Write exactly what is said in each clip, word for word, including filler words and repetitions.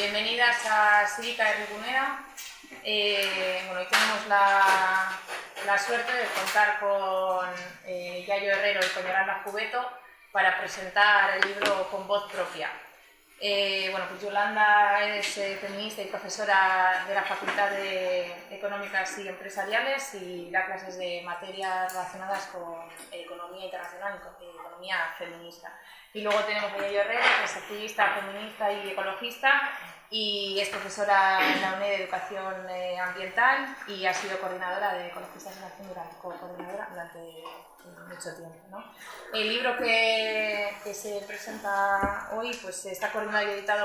bienvenidas a Cívica Herrigunea. Eh, bueno, hoy tenemos la, la suerte de contar con eh, Yayo Herrero y con Yolanda Jubeto para presentar el libro con voz propia. Eh, bueno, pues Yolanda es eh, feminista y profesora de la Facultad de Económicas y Empresariales y da clases de materias relacionadas con economía internacional y con economía feminista. Y luego tenemos a Yayo Herrero, que es activista feminista y ecologista y es profesora en la U N E D de Educación eh, Ambiental y ha sido coordinadora de Ecologistas en Acción durante, coordinadora durante mucho tiempo, ¿no? El libro que, que se presenta hoy pues, está coordinado y editado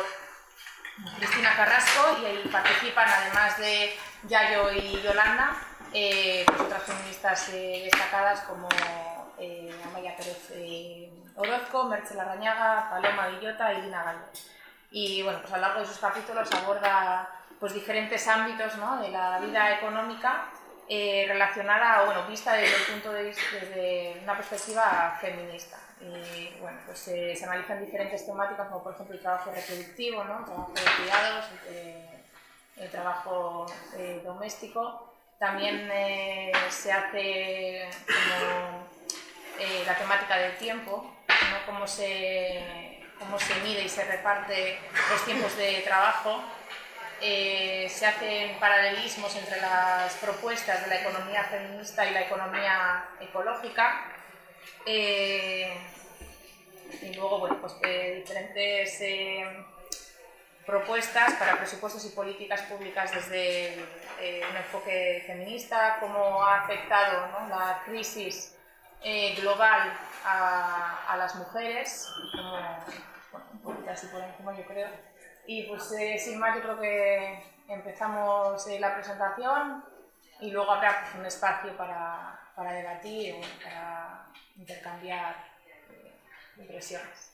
por Cristina Carrasco y ahí participan, además de Yayo y Yolanda, eh, pues otras feministas eh, destacadas como eh, Amaia Pérez eh, Orozco, Merche Larrañaga, Paloma Villota y Lina Gallo. Y bueno, pues a lo largo de sus capítulos aborda pues, diferentes ámbitos, ¿no?, de la vida económica eh, relacionada, bueno, vista desde el punto de vista, desde una perspectiva feminista. Y bueno, pues eh, se analizan diferentes temáticas como por ejemplo el trabajo reproductivo, ¿no?, el trabajo de cuidados, el, el trabajo eh, doméstico. También eh, se hace como eh, la temática del tiempo, ¿no?, cómo se cómo se mide y se reparte los tiempos de trabajo. Eh, se hacen paralelismos entre las propuestas de la economía feminista y la economía ecológica. Eh, y luego, bueno, pues eh, diferentes eh, propuestas para presupuestos y políticas públicas desde eh, un enfoque feminista, cómo ha afectado, ¿no?, la crisis eh, global a, a las mujeres, como, bueno, un poquito así por encima yo creo. Y pues eh, sin más yo creo que empezamos eh, la presentación y luego habrá pues, un espacio para, para debatir y bueno, para intercambiar eh, impresiones.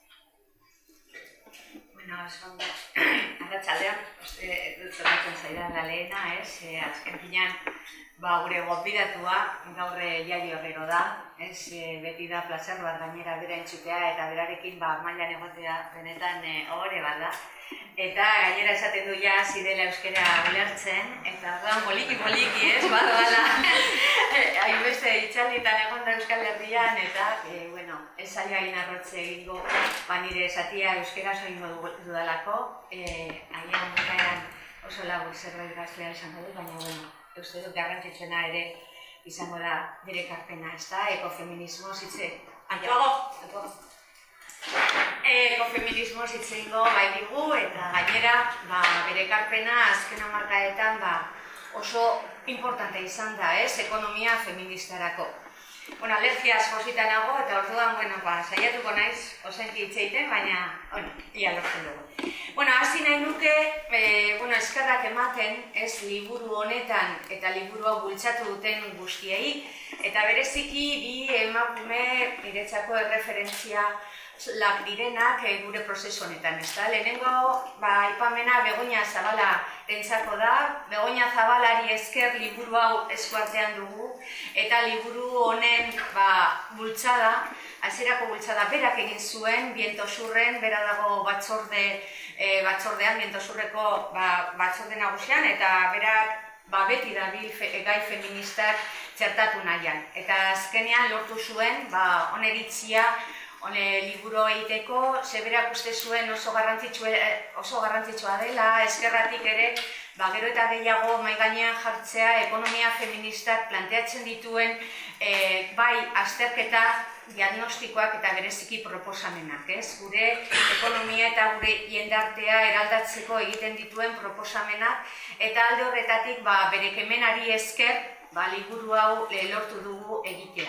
Bueno, son arratsaldean, dutzoratzen zaidan da lehena, ez, azken finean, ba, gure gonbidatua gaur Yayo Herrero da, ez, beti da plazer bat gainera bera entzutea eta berarekin ba, mailan egotea benetan ohore bat da. Eta gainera esaten du ja zidela euskera ulertzen, eta da poliki-poliki, ez, badoala, hainbeste itxalditan egon da Euskal Herrian, eta, e, bueno, ez zaila egin arrotze egingo, ba nire esatia euskera egingo dudalako, e, agian bukaeran oso labur zerbait gazlean izango dut, baina, bueno, uste dut garrantzitsuena ere izango da bere ekarpena, ez da, ekofeminismo zitze, atuago, atuago. Ekofeminismo zitzengo gai digu eta gainera ba, bere ekarpena azken hamarkadetan ba, oso importante izan da, ez, ekonomia feministarako. Bueno, alergiaz josita nago eta orduan, bueno, ba, saiatuko naiz osenki hitz egiten, baina, bueno, ia lortzen dugu. Bueno, hasi nahi nuke, e, bueno, eskerrak ematen, ez, liburu honetan eta liburu hau bultzatu duten guztiei, eta bereziki bi emakume niretzako erreferentzia lak direnak e, gure prozesu honetan, ez da? Lehenengo, ba, aipamena Begoña Zabala entzako da, Begoña Zabalari esker liburu hau eskuartean dugu, eta liburu honen ba, bultzada, hasierako bultzada berak egin zuen, Bientosurren, bera dago batzorde, e, batzordean, Bientosurreko ba, batzorde nagusian, eta berak ba, beti dabil fe, gai feministak txertatu nahian. Eta azkenean lortu zuen, ba, oneritzia, hone liburu egiteko, zeberak uste zuen oso garrantzitsua, oso garrantzitsua dela, eskerratik ere, ba, gero eta gehiago mahai gainean jartzea ekonomia feministak planteatzen dituen e, bai azterketa diagnostikoak eta bereziki proposamenak, ez? Gure ekonomia eta gure jendartea eraldatzeko egiten dituen proposamenak eta alde horretatik ba, bere kemenari esker ba, liburu hau lortu dugu egitea.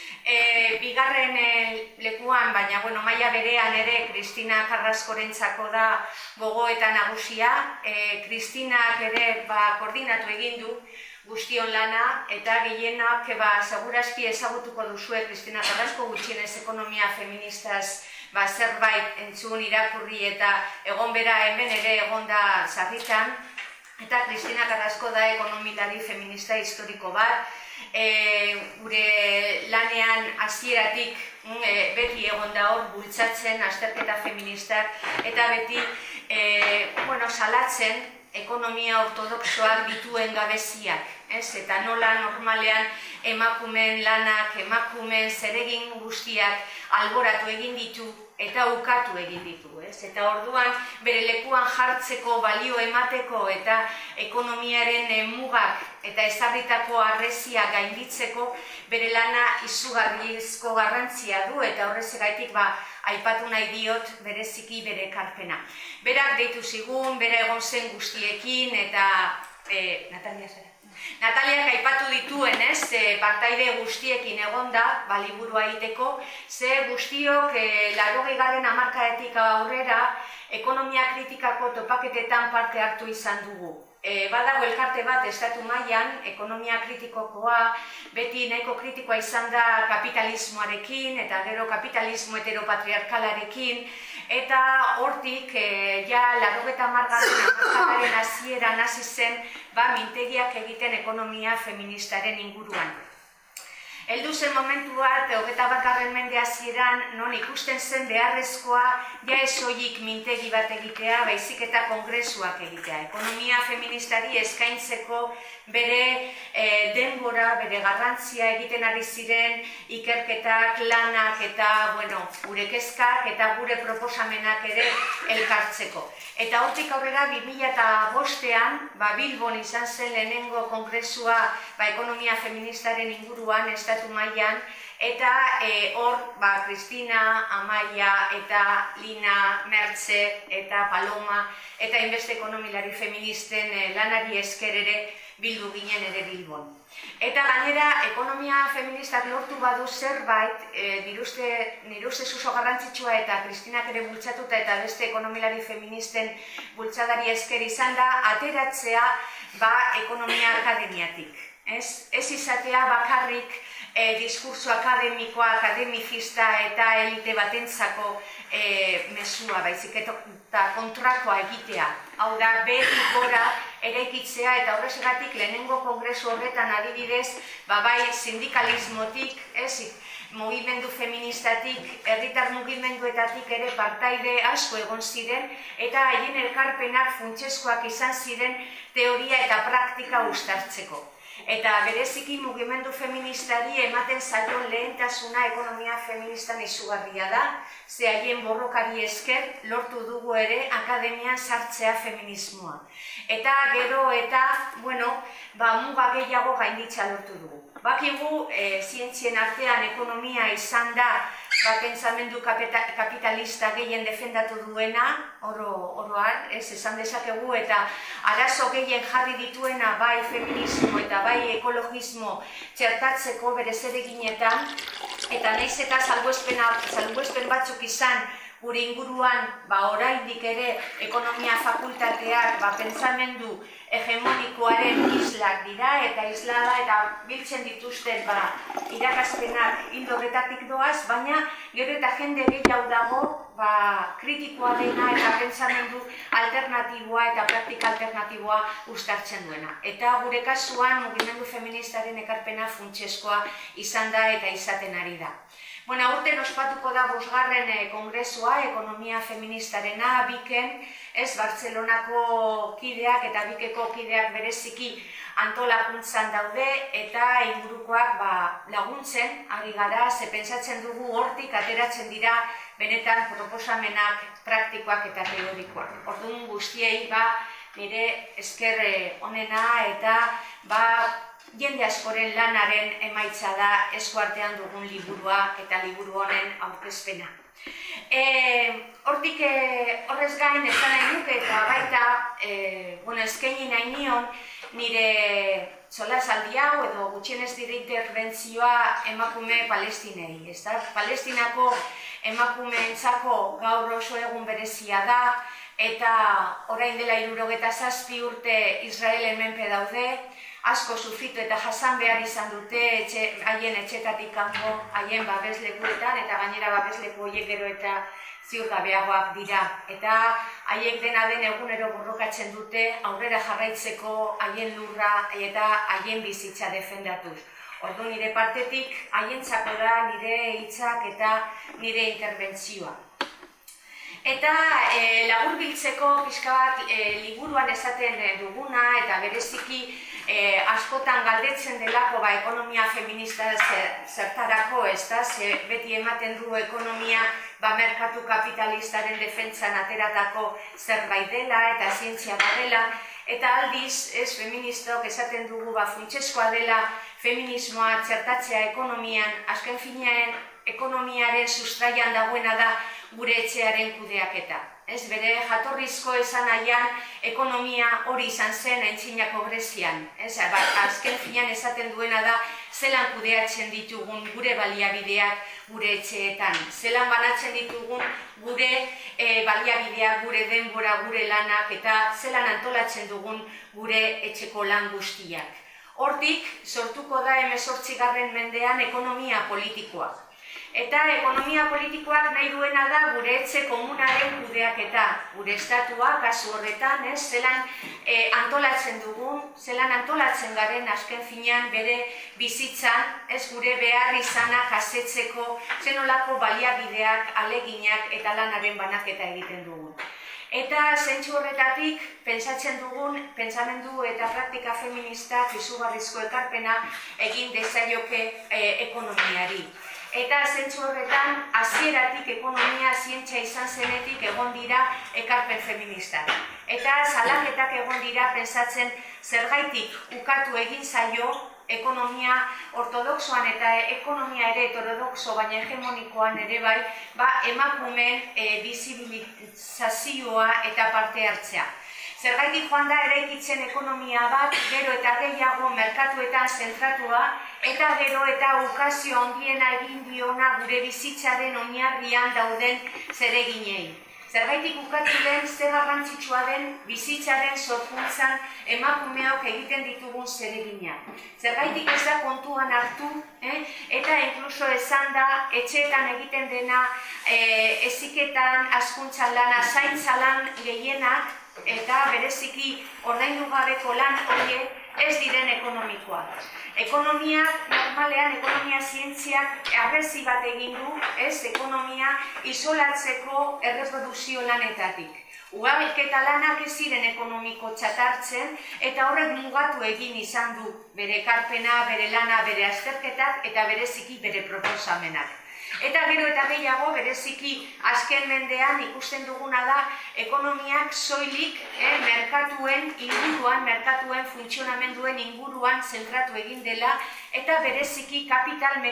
E, bigarren e, lekuan, baina bueno, maila berean ere Cristina Carrascorentzako da gogo eta nagusia. E, Cristinak ere ba, koordinatu egin du guztion lana eta gehienak ba, segurazki ezagutuko duzue Cristina Carrasco gutxienez ekonomia feministaz ba, zerbait entzun irakurri eta egon bera hemen ere egon da sarritan. Eta Cristina Carrasco da ekonomilari feminista historiko bat. E, gure lanean hasieratik e, beti egon da hor bultzatzen azterketa feministak eta beti e, bueno, salatzen ekonomia ortodoxoak dituen gabeziak, ez? Eta nola normalean emakumeen lanak, emakumeen zeregin guztiak alboratu egin ditu eta ukatu egin ditu, ez? Eta orduan bere lekuan jartzeko, balio emateko eta ekonomiaren mugak eta ezarritako harresia gainditzeko bere lana izugarrizko garrantzia du eta horrezegaitik ba aipatu nahi diot bereziki bere ekarpena. Berak deitu zigun, bera egon zen guztiekin eta e, Natalia zera. Nataliak aipatu dituen, ez, e, partaide guztiekin egon da, ba, liburua egiteko, ze guztiok e, laurogeigarren hamarkadetik aurrera ekonomia kritikako topaketetan parte hartu izan dugu. E, badago elkarte bat estatu mailan, ekonomia kritikokoa, beti nahiko kritikoa izan da kapitalismoarekin, eta gero kapitalismo heteropatriarkalarekin, eta hortik, e, ja, laurogeita hamargarren hamarkadaren hasieran hasi zen, ba, mintegiak egiten ekonomia feministaren inguruan. Heldu zen momentu bat, hogeita batgarren mende hasieran, non ikusten zen beharrezkoa, ja ez soilik mintegi bat egitea, baizik eta kongresuak egitea. Ekonomia feministari eskaintzeko bere e, denbora, bere garrantzia egiten ari ziren ikerketak, lanak eta, bueno, gure kezkak eta gure proposamenak ere elkartzeko. Eta hortik aurrera, bi mila bostean, ba, Bilbon izan zen lehenengo kongresua ba, ekonomia feministaren inguruan, estatu mailan, eta e, hor, ba, Kristina, Amaia, eta Lina, Mertze, eta Paloma, eta inbeste ekonomilari feministen e, lanari esker ere bildu ginen ere Bilbon. Eta gainera, ekonomia feministak lortu badu zerbait, e, nire uste oso garrantzitsua eta Kristinak ere bultzatuta eta beste ekonomilari feministen bultzadari esker izan da, ateratzea ba, ekonomia akademiatik. Ez, ez izatea bakarrik e, diskurso akademikoa, akademizista eta elite batentzako e, mesua, baizik eta kontrakoa egitea. Hau da, behi gora eraikitzea eta horrezegatik lehenengo kongresu horretan adibidez, ba, bai sindikalismotik, ez, mugimendu feministatik, herritar mugimenduetatik ere partaide asko egon ziren eta haien elkarpenak funtsezkoak izan ziren teoria eta praktika uztartzeko. Eta bereziki mugimendu feministari ematen zaion lehentasuna ekonomia feministan izugarria da, ze haien borrokari esker lortu dugu ere akademian sartzea feminismoa. Eta gero eta, bueno, ba, muga gehiago gainditza lortu dugu. Bakigu, e, zientzien artean ekonomia izan da, ba, pentsamendu kapitalista gehien defendatu duena, oro, oroar, ez, esan dezakegu, eta arazo gehien jarri dituena bai feminismo eta bai ekologismo txertatzeko bere zereginetan, eta nahiz eta salbuespen batzuk izan gure inguruan, ba, oraindik ere ekonomia fakultateak ba, pentsamendu hegemonikoaren islak dira, eta islada eta biltzen dituzten ba, irakaspenak indorretatik doaz, baina gero eta jende gehiago dago ba, kritikoa dena eta pentsamendu alternatiboa eta praktika alternatiboa uztartzen duena. Eta gure kasuan mugimendu feministaren ekarpena funtsezkoa izan da eta izaten ari da. Bueno, aurten ospatuko da bosgarren eh, kongresua, ekonomia feministarena, Biken, ez Bartzelonako kideak eta Bikeko kideak bereziki antolakuntzan daude eta ingurukoak ba, laguntzen, ari gara, ze pentsatzen dugu hortik ateratzen dira benetan proposamenak praktikoak eta teorikoak. Orduan guztiei ba, nire esker onena eta ba, jende askoren lanaren emaitza da eskuartean dugun liburua eta liburu honen aurkezpena. E, hortik e, horrez gain esan nahi nuke eta baita e, bueno, eskaini nahi nion nire solasaldi hau edo gutxienez dire interbentzioa emakume palestinei. Ez da? Palestinako emakumeentzako gaur oso egun berezia da eta orain dela hirurogeita zazpi urte Israelen menpe daude, asko sufritu eta jasan behar izan dute etxe, haien etxetatik kanpo, haien babeslekuetan eta gainera babesleku horiek gero eta ziurgabeagoak dira. Eta haiek dena den egunero borrokatzen dute aurrera jarraitzeko haien lurra eta haien bizitza defendatuz. Ordu nire partetik haientzako da nire hitzak eta nire interbentzioa. Eta e, laburbiltzeko pixka bat e, liburuan esaten duguna eta bereziki e, askotan galdetzen delako ba, ekonomia feminista zertarako, ez da, ze beti ematen du ekonomia ba, merkatu kapitalistaren defentsan ateratako zerbait dela eta zientzia dela, eta aldiz, ez, feministok esaten dugu ba, funtsezkoa dela feminismoa txertatzea ekonomian, azken finean ekonomiaren sustraian dagoena da gure etxearen kudeaketa. Ez, bere jatorrizko esan nahian ekonomia hori izan zen aintzinako Grezian. Ez, ba, azken finean esaten duena da zelan kudeatzen ditugun gure baliabideak gure etxeetan. Zelan banatzen ditugun gure e, baliabideak, gure denbora, gure lanak eta zelan antolatzen dugun gure etxeko lan guztiak. Hortik sortuko da hemezortzigarren mendean ekonomia politikoa. Eta ekonomia politikoak nahi duena da gure etxe komunaren kudeaketa, gure estatua, kasu horretan, ez, zelan e, antolatzen dugun, zelan antolatzen garen azken finean bere bizitzan, ez gure behar izanak asetzeko, zenolako baliabideak, aleginak eta lanaren banaketa egiten dugun. Eta zentsu horretatik, pentsatzen dugun, pentsamendu eta praktika feministak izugarrizko ekarpena egin dezaioke e, ekonomiari. Eta zentsu horretan, hasieratik ekonomia zientzia izan zenetik egon dira ekarpen feministak. Eta salaketak egon dira pentsatzen zergaitik ukatu egin zaio ekonomia ortodoxoan eta ekonomia ere heterodoxo baina hegemonikoan ere bai, ba, emakumeen e, bizibilizazioa eta parte hartzea. Zergaitik joan da eraikitzen ekonomia bat, gero eta gehiago merkatuetan zentratua, eta gero eta ukazio handiena egin diona gure bizitzaren oinarrian dauden zereginei. Zergaitik ukatu den, zer garrantzitsua den bizitzaren sorkuntzan emakumeok egiten ditugun zeregina. Zergaitik ez da kontuan hartu, eh? Eta inkluso esan da, etxeetan egiten dena, eh, heziketan, hazkuntzan lana, zaintza lan gehienak, eta bereziki ordaindu gabeko lan horiek ez diren ekonomikoa. Ekonomia, normalean, ekonomia zientziak arrezi bat egin du, ez, ekonomia isolatzeko erreprodukzio lanetatik. Ugalketa lanak ez ziren ekonomiko txatartzen, eta horrek mugatu egin izan du bere ekarpena, bere lana, bere azterketak eta bereziki bere proposamenak. Eta gero eta gehiago, bereziki azken mendean ikusten duguna da ekonomiak soilik eh, merkatuen inguruan, merkatuen funtzionamenduen inguruan zentratu egin dela eta bereziki kapital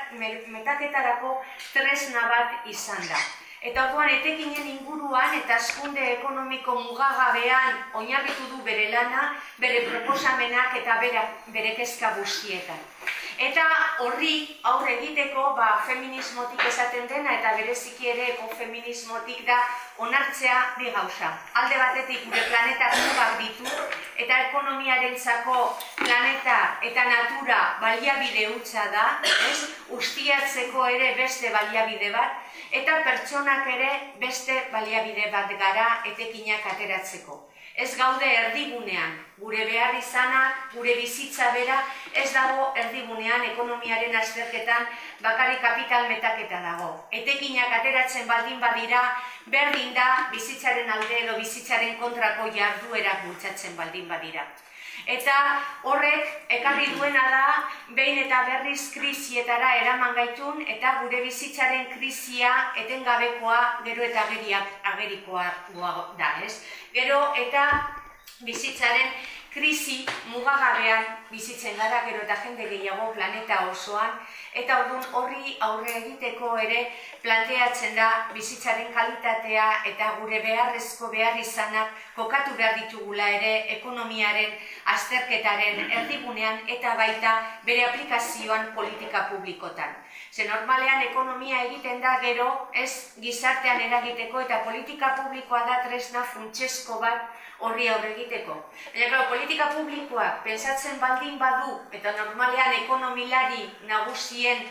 metaketarako tresna bat izan da. Eta orduan etekinen inguruan eta hazkunde ekonomiko mugagabean oinarritu du bere lana, bere proposamenak eta bere, bere kezka guztietan. Eta horri aurre egiteko ba, feminismotik esaten dena eta bereziki ere ekofeminismotik da onartzea bi gauza. Alde batetik gure planetak mugak ditu eta ekonomiarentzako planeta eta natura baliabide hutsa da, ez? Ustiatzeko ere beste baliabide bat eta pertsonak ere beste baliabide bat gara etekinak ateratzeko. Ez gaude erdigunean, gure behar izanak, gure bizitza bera, ez dago erdigunean ekonomiaren azterketan bakarrik kapital metaketa dago. Etekinak ateratzen baldin badira, berdin da bizitzaren alde edo bizitzaren kontrako jarduerak bultzatzen baldin badira. Eta horrek ekarri duena da, behin eta berriz krisietara eraman gaitun, eta gure bizitzaren krisia etengabekoa gero eta agerikoa da, ez? Gero eta bizitzaren krisi mugagabean bizitzen gara, gero eta jende gehiago planeta osoan, eta orduan horri aurre egiteko ere planteatzen da bizitzaren kalitatea eta gure beharrezko behar izanak kokatu behar ditugula ere ekonomiaren azterketaren erdigunean eta baita bere aplikazioan politika publikotan. Ze normalean ekonomia egiten da gero ez gizartean eragiteko eta politika publikoa da tresna funtsezko bat horri aurre egiteko. Baina, politika publikoak pensatzen baldin badu eta normalean ekonomilari nagusien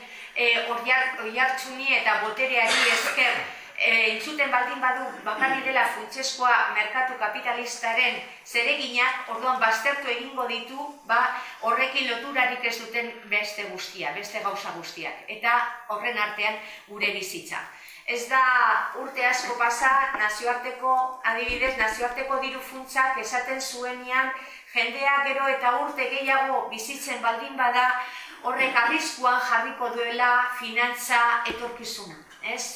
oihartzuni eta botereari esker entzuten baldin badu bakarri dela funtsezkoa merkatu kapitalistaren zereginak, orduan baztertu egingo ditu horrekin loturarik ez duten beste guztia, beste gauza guztiak, eta horren artean gure bizitza. Ez da urte asko pasa, nazioarteko, adibidez, nazioarteko diru funtsak esaten zuenean, jendea gero eta urte gehiago bizitzen baldin bada, horrek arriskuan jarriko duela finantza etorkizuna. Ez,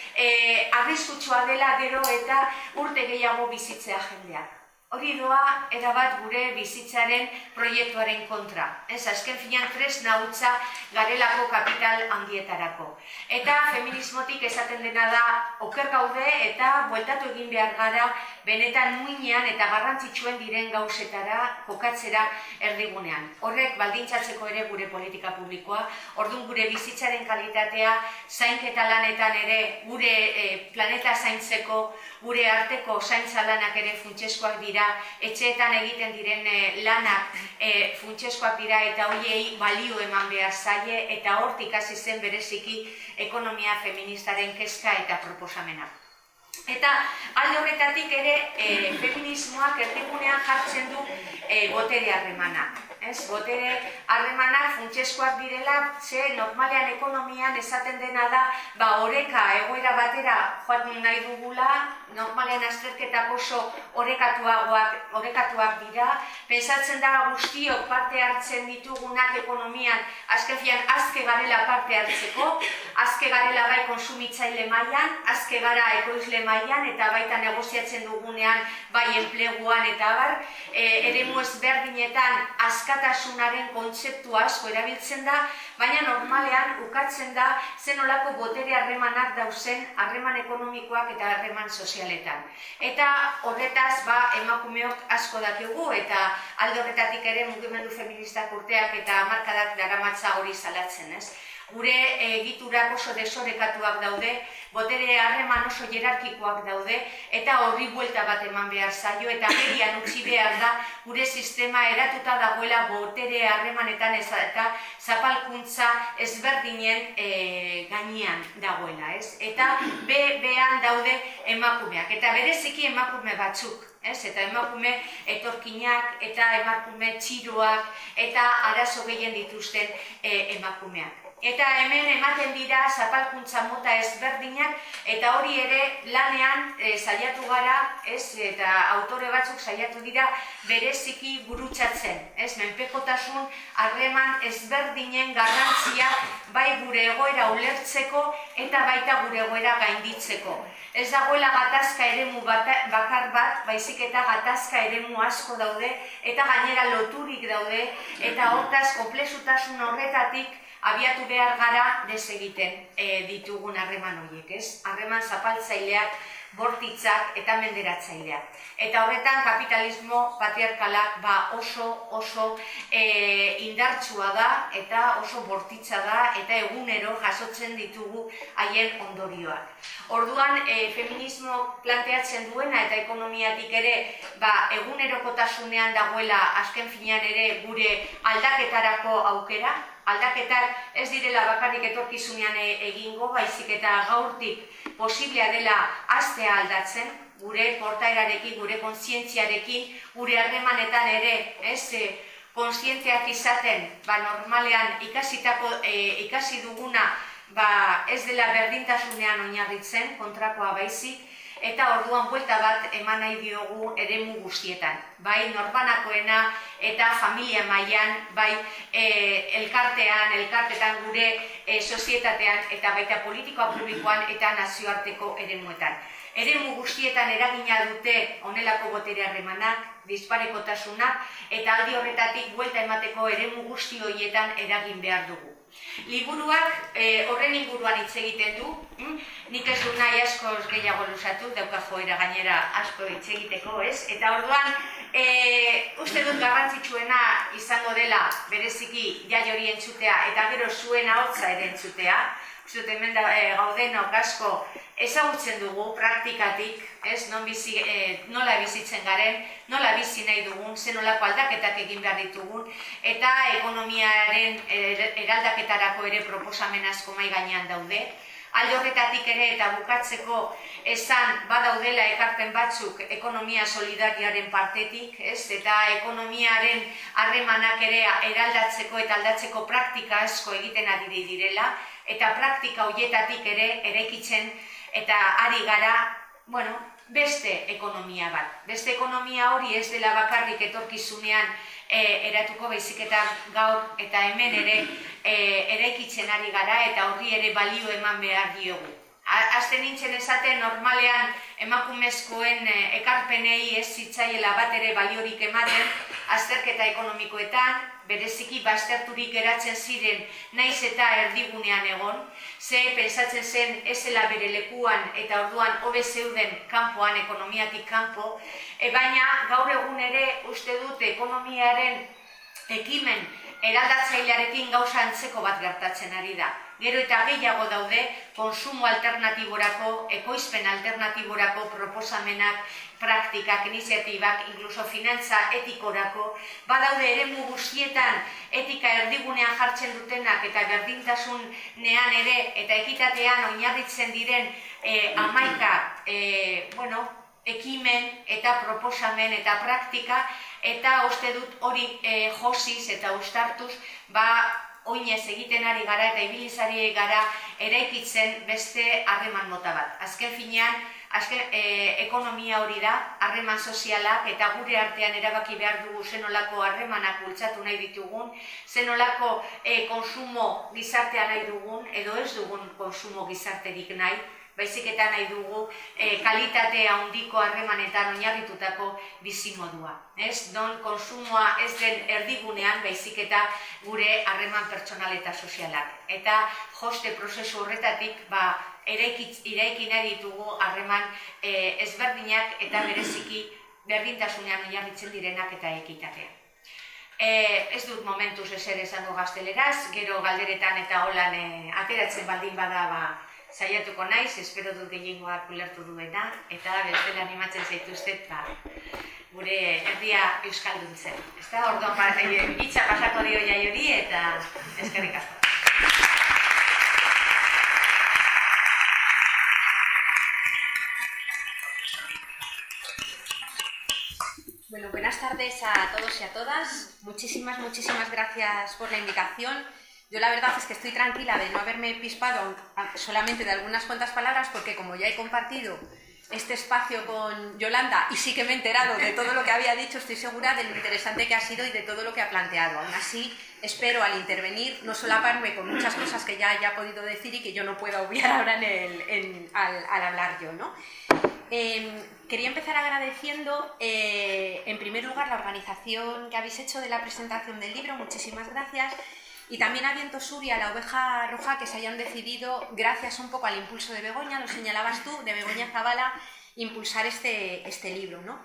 e, arriskutsua dela gero eta urte gehiago bizitzea jendeak. Hori doa, erabat gure bizitzaren proiektuaren kontra. Ez, azken finean tresna hutsa garelako kapital handietarako. Eta feminismotik esaten dena da, oker gaude eta bueltatu egin behar gara benetan muinean eta garrantzitsuen diren gauzetara kokatzera erdigunean. Horrek baldintzatzeko ere gure politika publikoa, orduan gure bizitzaren kalitatea, zainketa lanetan ere gure e, planeta zaintzeko, gure arteko zaintza lanak ere funtsezkoak dira, etxeetan egiten diren lanak e, funtsezkoak dira eta horiei balio eman behar zaie eta hortik hasi zen bereziki ekonomia feministaren kezka eta proposamenak. Eta alde horretatik ere e, feminismoak erdigunean jartzen du e, botere harremanak. Ez, botere harremanak funtsezkoak direla, ze normalean ekonomian esaten dena da, ba oreka egoera batera joan nahi dugula, normalean azterketak oso orekatuagoak, orekatuak dira, pentsatzen da guztiok parte hartzen ditugunak ekonomian, azken fian azke garela parte hartzeko, azke garela bai konsumitzaile mailan, azke gara ekoizle mailan eta baita negoziatzen dugunean bai enpleguan eta bar, e, eremu ezberdinetan askatasunaren kontzeptu asko erabiltzen da, baina normalean ukatzen da zenolako botere harremanak dauzen harreman ekonomikoak eta harreman sozialetan. Eta horretaz ba, emakumeok asko dakigu eta alde horretatik ere mugimendu feministak urteak eta hamarkadak daramatza hori salatzen, ez? Gure egiturak oso desorekatuak daude, botere harreman oso jerarkikoak daude, eta horri buelta bat eman behar zaio, eta gerian utzi behar da gure sistema eratuta dagoela botere harremanetan eta zapalkuntza ezberdinen e, gainean dagoela, ez? Eta be-bean daude emakumeak, eta bereziki emakume batzuk. Ez, eta emakume etorkinak eta emakume txiroak eta arazo gehien dituzten e, emakumeak. Eta hemen ematen dira zapalkuntza mota ezberdinak eta hori ere lanean e, saiatu gara, ez, eta autore batzuk saiatu dira bereziki gurutzatzen, ez, menpekotasun harreman ezberdinen garrantzia bai gure egoera ulertzeko eta baita gure egoera gainditzeko. Ez dagoela gatazka eremu bakar bat, baizik eta gatazka eremu asko daude eta gainera loturik daude eta hortaz konplexutasun horretatik abiatu behar gara desegiten e, ditugun harreman horiek, ez? Harreman zapaltzaileak, bortitzak eta menderatzaileak. Eta horretan kapitalismo patriarkalak ba oso oso e, indartsua da eta oso bortitza da eta egunero jasotzen ditugu haien ondorioak. Orduan e, feminismo planteatzen duena eta ekonomiatik ere ba, egunerokotasunean dagoela azken finean ere gure aldaketarako aukera, aldaketak ez direla bakarrik etorkizunean egingo, baizik eta gaurtik posiblea dela hastea aldatzen, gure portaerarekin, gure kontzientziarekin, gure harremanetan ere, ez, kontzientziak izaten, ba, normalean ikasitako, e, ikasi duguna, ba, ez dela berdintasunean oinarritzen, kontrakoa baizik, eta orduan buelta bat eman nahi diogu eremu guztietan. Bai norbanakoena eta familia mailan, bai e, elkartean, elkartetan gure e, sozietatean eta baita politikoa publikoan eta nazioarteko eremuetan. Eremu guztietan eragina dute honelako botere harremanak, disparekotasunak eta aldi horretatik buelta emateko eremu guzti horietan eragin behar dugu. Liburuak e, horren inguruan hitz egiten du, hm? Nik ez du nahi asko gehiago luzatu, dauka joera gainera asko hitz egiteko, ez? Eta orduan, e, uste dut garrantzitsuena izango dela bereziki jai hori entzutea eta gero zuen ahotsa ere entzutea. Uste dut hemen da, e, gaudenok asko ezagutzen dugu praktikatik, ez? Non bizi, e, nola bizitzen garen, nola bizi nahi dugun, zen nolako aldaketak egin behar ditugun, eta ekonomiaren eraldaketarako ere proposamen asko mahai gainean daude. Alde horretatik ere eta bukatzeko esan badaudela ekarpen batzuk ekonomia solidarioaren partetik, ez? Eta ekonomiaren harremanak ere eraldatzeko eta aldatzeko praktika asko egiten ari direla, eta praktika horietatik ere eraikitzen eta ari gara, bueno, beste ekonomia bat. Beste ekonomia hori ez dela bakarrik etorkizunean e, eratuko baizik eta gaur eta hemen ere e, eraikitzen ari gara eta horri ere balio eman behar diogu. Azten nintzen esaten normalean emakumezkoen ekarpenei ez zitzaiela bat ere baliorik ematen, azterketa ekonomikoetan, bereziki bazterturik geratzen ziren naiz eta erdigunean egon, ze pentsatzen zen ezela bere lekuan eta orduan hobe zeuden kanpoan, ekonomiatik kanpo, e, baina gaur egun ere uste dut ekonomiaren ekimen eraldatzailearekin gauza antzeko bat gertatzen ari da. Gero eta gehiago daude konsumo alternatiborako, ekoizpen alternatiborako proposamenak, praktikak, iniziatibak, inkluso finantza etikorako, badaude eremu guztietan etika erdigunean jartzen dutenak eta berdintasunean ere eta ekitatean oinarritzen diren eh, hamaika eh, bueno, ekimen eta proposamen eta praktika, eta uste dut hori eh, josiz eta uztartuz, ba, oinez egiten ari gara eta ibilizari gara eraikitzen beste harreman mota bat. Azken finean, azken, e, ekonomia hori da, harreman sozialak eta gure artean erabaki behar dugu zenolako harremanak bultzatu nahi ditugun, zenolako e, konsumo gizartea nahi dugun, edo ez dugun konsumo gizarterik nahi, baizik eta nahi dugu e, kalitate handiko harremanetan oinarritutako bizimodua. Ez? Non konsumoa ez den erdigunean, baizik eta gure harreman pertsonal eta sozialak. Eta joste prozesu horretatik ba, eraiki nahi ditugu harreman e, ezberdinak eta bereziki berdintasunean oinarritzen direnak eta ekitatean. E, ez dut momentuz ezer esango gazteleraz, gero galderetan eta holan e, ateratzen baldin bada ba, saiatuko naiz, espero dut gehiengoak ulertu duena, eta bestela animatzen zaituztet ba, gure herria euskalduntzen. Ez da, orduan hitza pasako dio Jaiori eta eskerrik asko. Bueno, buenas tardes a todos y a todas. Muchísimas, muchísimas gracias por la invitación. Yo la verdad es que estoy tranquila de no haberme pispado solamente de algunas cuantas palabras, porque como ya he compartido este espacio con Yolanda y sí que me he enterado de todo lo que había dicho, estoy segura de lo interesante que ha sido y de todo lo que ha planteado. Aún así, espero al intervenir no solaparme con muchas cosas que ya haya podido decir y que yo no pueda obviar ahora en el, en, al, al hablar yo, ¿no? Eh, quería empezar agradeciendo, eh, en primer lugar, la organización que habéis hecho de la presentación del libro, muchísimas gracias. Y también a Viento Sur y a la Oveja Roja que se hayan decidido, gracias un poco al impulso de Begoña, lo señalabas tú, de Begoña Zavala, impulsar este, este libro, ¿no?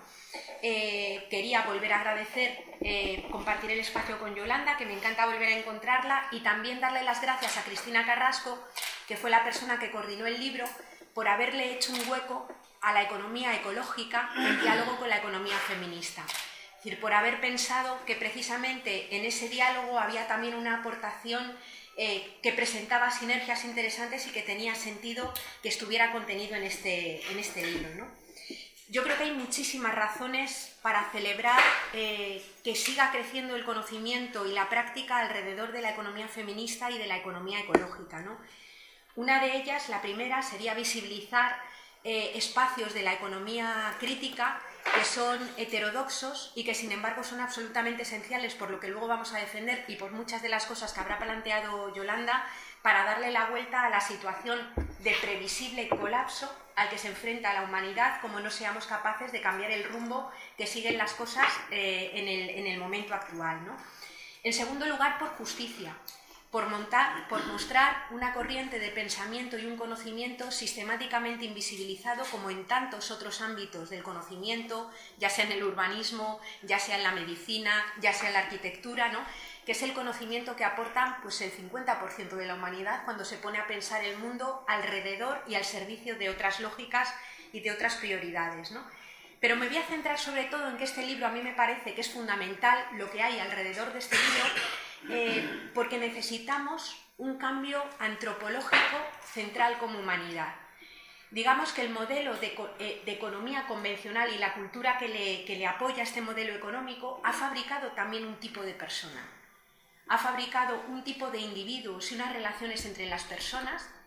Eh, quería volver a agradecer, eh, compartir el espacio con Yolanda, que me encanta volver a encontrarla, y también darle las gracias a Cristina Carrasco, que fue la persona que coordinó el libro, por haberle hecho un hueco a la economía ecológica en diálogo con la economía feminista. Es decir, por haber pensado que precisamente en ese diálogo había también una aportación eh, que presentaba sinergias interesantes y que tenía sentido que estuviera contenido en este, en este libro, ¿no? Yo creo que hay muchísimas razones para celebrar eh, que siga creciendo el conocimiento y la práctica alrededor de la economía feminista y de la economía ecológica, ¿no? Una de ellas, la primera, sería visibilizar eh, espacios de la economía crítica que son heterodoxos y que sin embargo son absolutamente esenciales por lo que luego vamos a defender y por muchas de las cosas que habrá planteado Yolanda, para darle la vuelta a la situación de previsible colapso al que se enfrenta la humanidad como no seamos capaces de cambiar el rumbo que siguen las cosas eh, en, el, en el momento actual, ¿no? En segundo lugar, por justicia. Por, montar, por mostrar una corriente de pensamiento y un conocimiento sistemáticamente invisibilizado como en tantos otros ámbitos del conocimiento, ya sea en el urbanismo, ya sea en la medicina, ya sea en la arquitectura, ¿no? Que es el conocimiento que aportan pues, el cincuenta por ciento de la humanidad cuando se pone a pensar el mundo alrededor y al servicio de otras lógicas y de otras prioridades, ¿no? Pero me voy a centrar sobre todo en que este libro a mí me parece que es fundamental lo que hay alrededor de este libro, eh, porque necesitamos un cambio antropológico central como humanidad. Digamos que el modelo de, eh, de economía convencional y la cultura que le, que le apoya este modelo económico ha fabricado también un tipo de persona. Ha fabricado un tipo de individuos y unas relaciones entre las personas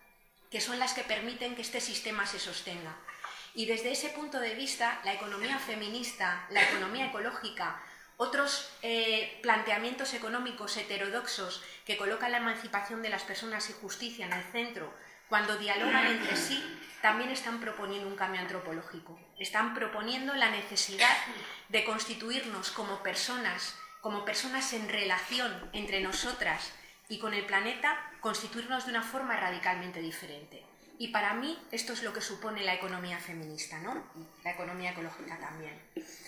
que son las que permiten que este sistema se sostenga. Y desde ese punto de vista, la economía feminista, la economía ecológica, otros eh, planteamientos económicos heterodoxos que colocan la emancipación de las personas y justicia en el centro, cuando dialogan entre sí, también están proponiendo un cambio antropológico. Están proponiendo la necesidad de constituirnos como personas, como personas en relación entre nosotras y con el planeta, constituirnos de una forma radicalmente diferente. Y para mí esto es lo que supone la economía feminista, ¿no? Y la economía ecológica también.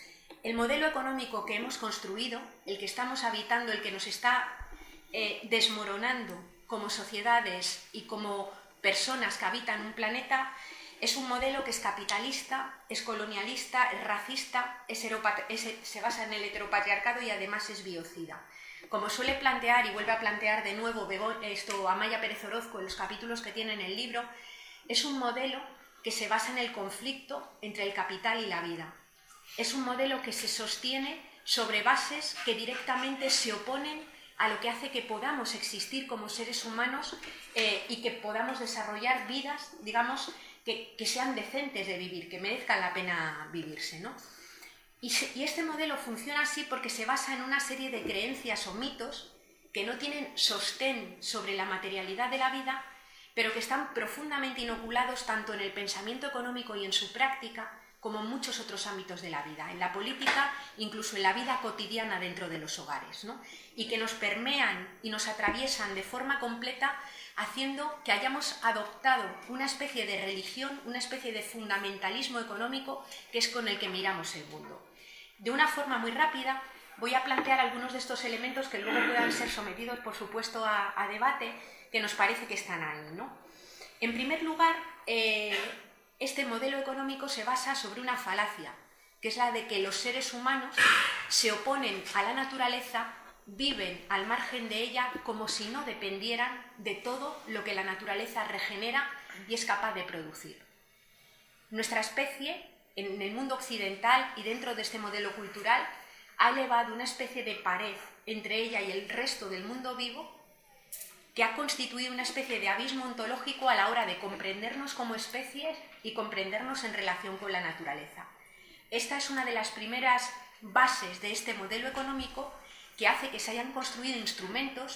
El modelo económico que hemos construido, el que estamos habitando, el que nos está eh, desmoronando como sociedades y como personas que habitan un planeta, es un modelo que es capitalista, es colonialista, es racista, es es, se basa en el heteropatriarcado y además es biocida. Como suele plantear y vuelve a plantear de nuevo esto Amaya Pérez Orozco en los capítulos que tiene en el libro, es un modelo que se basa en el conflicto entre el capital y la vida. Es un modelo que se sostiene sobre bases que directamente se oponen a lo que hace que podamos existir como seres humanos eh, y que podamos desarrollar vidas, digamos, que, que sean decentes de vivir, que merezcan la pena vivirse, ¿no? Y, se, y este modelo funciona así porque se basa en una serie de creencias o mitos que no tienen sostén sobre la materialidad de la vida, pero que están profundamente inoculados tanto en el pensamiento económico y en su práctica, como en muchos otros ámbitos de la vida, en la política, incluso en la vida cotidiana dentro de los hogares, ¿no? Y que nos permean y nos atraviesan de forma completa, haciendo que hayamos adoptado una especie de religión, una especie de fundamentalismo económico que es con el que miramos el mundo. De una forma muy rápida voy a plantear algunos de estos elementos que luego puedan ser sometidos, por supuesto, a, a debate, que nos parece que están ahí, ¿no? En primer lugar, eh, este modelo económico se basa sobre una falacia, que es la de que los seres humanos se oponen a la naturaleza, viven al margen de ella como si no dependieran de todo lo que la naturaleza regenera y es capaz de producir. Nuestra especie, en el mundo occidental y dentro de este modelo cultural, ha elevado una especie de pared entre ella y el resto del mundo vivo que ha constituido una especie de abismo ontológico a la hora de comprendernos como especies y comprendernos en relación con la naturaleza. Esta es una de las primeras bases de este modelo económico que hace que se hayan construido instrumentos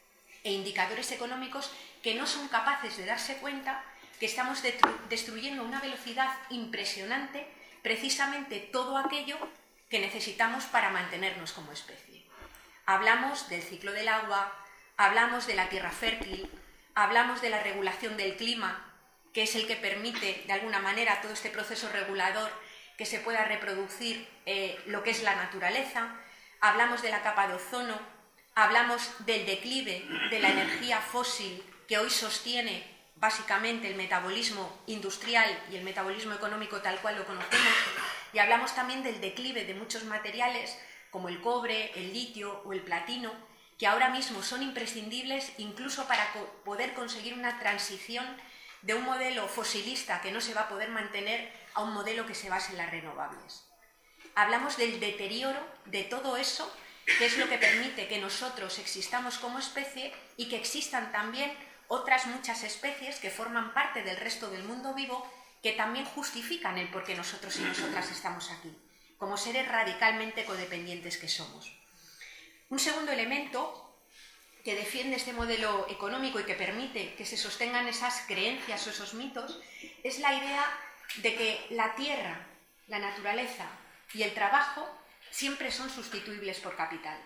e indicadores económicos que no son capaces de darse cuenta que estamos destruyendo a una velocidad impresionante precisamente todo aquello que necesitamos para mantenernos como especie. Hablamos del ciclo del agua, hablamos de la tierra fértil, hablamos de la regulación del clima, que es el que permite, de alguna manera, todo este proceso regulador que se pueda reproducir eh, lo que es la naturaleza, hablamos de la capa de ozono, hablamos del declive de la energía fósil que hoy sostiene básicamente el metabolismo industrial y el metabolismo económico tal cual lo conocemos, y hablamos también del declive de muchos materiales como el cobre, el litio o el platino, que ahora mismo son imprescindibles incluso para co- poder conseguir una transición de un modelo fosilista que no se va a poder mantener a un modelo que se base en las renovables. Hablamos del deterioro de todo eso, que es lo que permite que nosotros existamos como especie y que existan también otras muchas especies que forman parte del resto del mundo vivo que también justifican el por qué nosotros y nosotras estamos aquí, como seres radicalmente codependientes que somos. Un segundo elemento que defiende este modelo económico y que permite que se sostengan esas creencias o esos mitos es la idea de que la tierra, la naturaleza y el trabajo siempre son sustituibles por capital.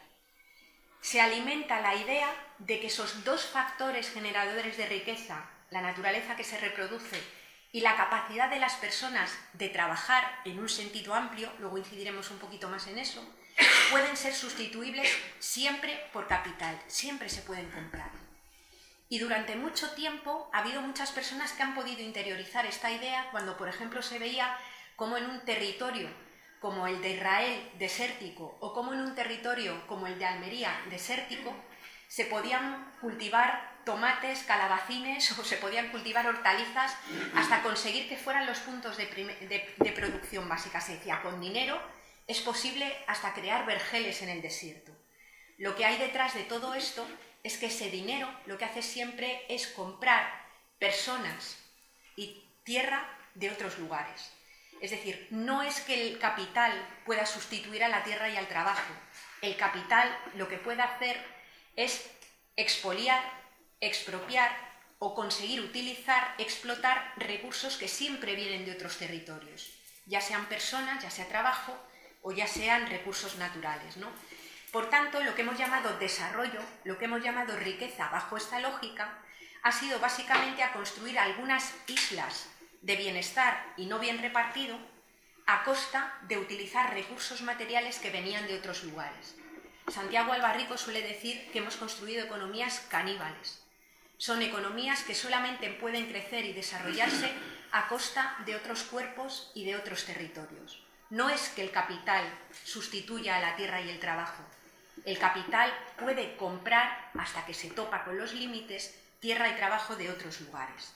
Se alimenta la idea de que esos dos factores generadores de riqueza, la naturaleza que se reproduce y la capacidad de las personas de trabajar en un sentido amplio, luego incidiremos un poquito más en eso, pueden ser sustituibles siempre por capital, siempre se pueden comprar. Y durante mucho tiempo ha habido muchas personas que han podido interiorizar esta idea cuando, por ejemplo, se veía como en un territorio como el de Israel desértico o como en un territorio como el de Almería desértico, se podían cultivar tomates, calabacines o se podían cultivar hortalizas hasta conseguir que fueran los puntos de, de, de producción básica. Se decía, con dinero es posible hasta crear vergeles en el desierto. Lo que hay detrás de todo esto es que ese dinero lo que hace siempre es comprar personas y tierra de otros lugares. Es decir, no es que el capital pueda sustituir a la tierra y al trabajo. El capital lo que puede hacer es expoliar, expropiar o conseguir utilizar, explotar recursos que siempre vienen de otros territorios, ya sean personas, ya sea trabajo o ya sean recursos naturales, ¿no? Por tanto, lo que hemos llamado desarrollo, lo que hemos llamado riqueza bajo esta lógica, ha sido básicamente a construir algunas islas de bienestar y no bien repartido a costa de utilizar recursos materiales que venían de otros lugares. Santiago Albarrico suele decir que hemos construido economías caníbales. Son economías que solamente pueden crecer y desarrollarse a costa de otros cuerpos y de otros territorios. No es que el capital sustituya a la tierra y el trabajo. El capital puede comprar, hasta que se topa con los límites, tierra y trabajo de otros lugares.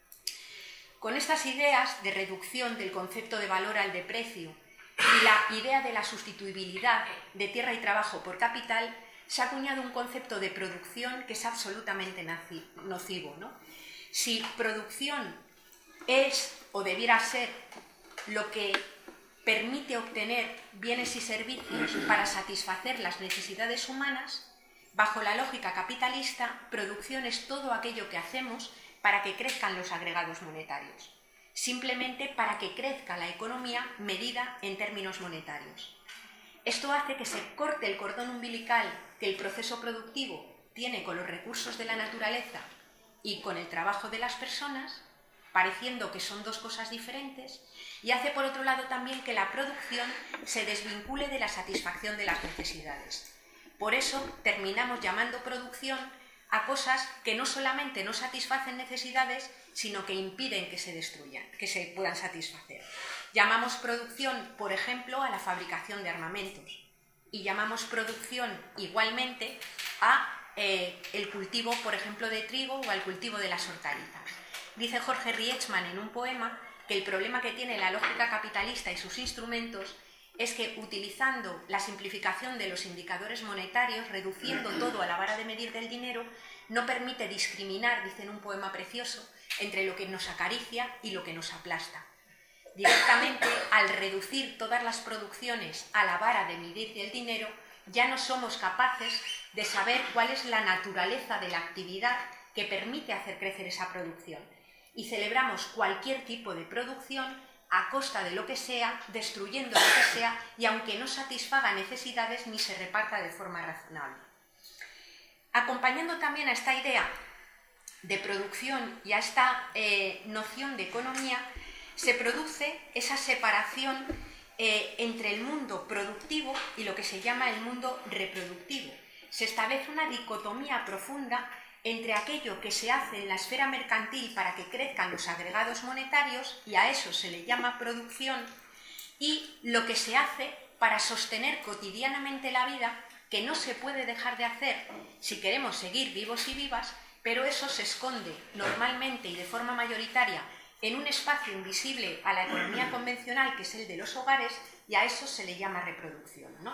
Con estas ideas de reducción del concepto de valor al de precio y la idea de la sustituibilidad de tierra y trabajo por capital, se ha acuñado un concepto de producción que es absolutamente nocivo, ¿no? Si producción es o debiera ser lo que permite obtener bienes y servicios para satisfacer las necesidades humanas, bajo la lógica capitalista, producción es todo aquello que hacemos para que crezcan los agregados monetarios, simplemente para que crezca la economía medida en términos monetarios. Esto hace que se corte el cordón umbilical que el proceso productivo tiene con los recursos de la naturaleza y con el trabajo de las personas, pareciendo que son dos cosas diferentes, y hace por otro lado también que la producción se desvincule de la satisfacción de las necesidades. Por eso terminamos llamando producción a cosas que no solamente no satisfacen necesidades, sino que impiden que se destruyan, que se puedan satisfacer. Llamamos producción, por ejemplo, a la fabricación de armamentos, y llamamos producción igualmente a eh, el cultivo, por ejemplo, de trigo o al cultivo de las hortalizas. Dice Jorge Rietzmann en un poema que el problema que tiene la lógica capitalista y sus instrumentos es que, utilizando la simplificación de los indicadores monetarios, reduciendo todo a la vara de medir del dinero, no permite discriminar, dice en un poema precioso, entre lo que nos acaricia y lo que nos aplasta. Directamente, al reducir todas las producciones a la vara de medir del dinero, ya no somos capaces de saber cuál es la naturaleza de la actividad que permite hacer crecer esa producción. Y celebramos cualquier tipo de producción a costa de lo que sea, destruyendo lo que sea, y aunque no satisfaga necesidades ni se reparta de forma razonable. Acompañando también a esta idea de producción y a esta eh, noción de economía, se produce esa separación eh, entre el mundo productivo y lo que se llama el mundo reproductivo. Se establece una dicotomía profunda entre aquello que se hace en la esfera mercantil para que crezcan los agregados monetarios, y a eso se le llama producción, y lo que se hace para sostener cotidianamente la vida, que no se puede dejar de hacer si queremos seguir vivos y vivas, pero eso se esconde normalmente y de forma mayoritaria en un espacio invisible a la economía convencional, que es el de los hogares, y a eso se le llama reproducción, ¿no?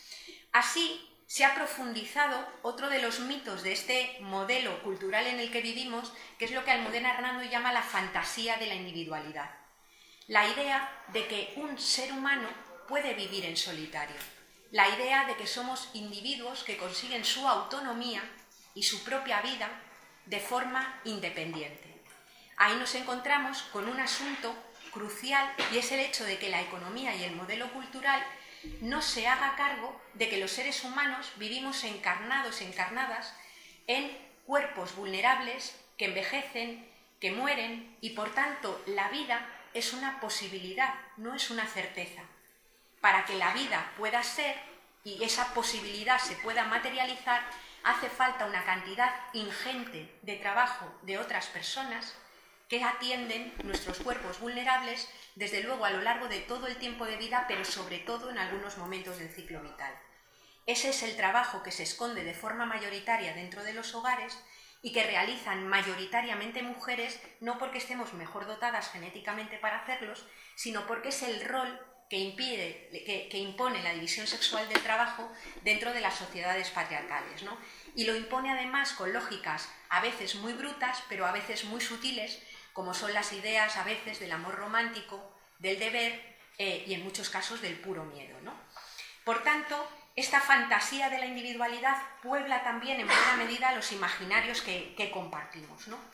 Así, se ha profundizado otro de los mitos de este modelo cultural en el que vivimos, que es lo que Almudena Hernando llama la fantasía de la individualidad. La idea de que un ser humano puede vivir en solitario. La idea de que somos individuos que consiguen su autonomía y su propia vida de forma independiente. Ahí nos encontramos con un asunto crucial, y es el hecho de que la economía y el modelo cultural no se haga cargo de que los seres humanos vivimos encarnados, encarnadas en cuerpos vulnerables que envejecen, que mueren, y por tanto la vida es una posibilidad, no es una certeza. Para que la vida pueda ser y esa posibilidad se pueda materializar, hace falta una cantidad ingente de trabajo de otras personas que atienden nuestros cuerpos vulnerables, desde luego a lo largo de todo el tiempo de vida, pero sobre todo en algunos momentos del ciclo vital. Ese es el trabajo que se esconde de forma mayoritaria dentro de los hogares y que realizan mayoritariamente mujeres, no porque estemos mejor dotadas genéticamente para hacerlos, sino porque es el rol que, impide, que, que impone la división sexual del trabajo dentro de las sociedades patriarcales, ¿no? Y lo impone además con lógicas a veces muy brutas, pero a veces muy sutiles, como son las ideas a veces del amor romántico, del deber eh, y en muchos casos del puro miedo, ¿no? Por tanto, esta fantasía de la individualidad puebla también en buena medida los imaginarios que, que compartimos, ¿no?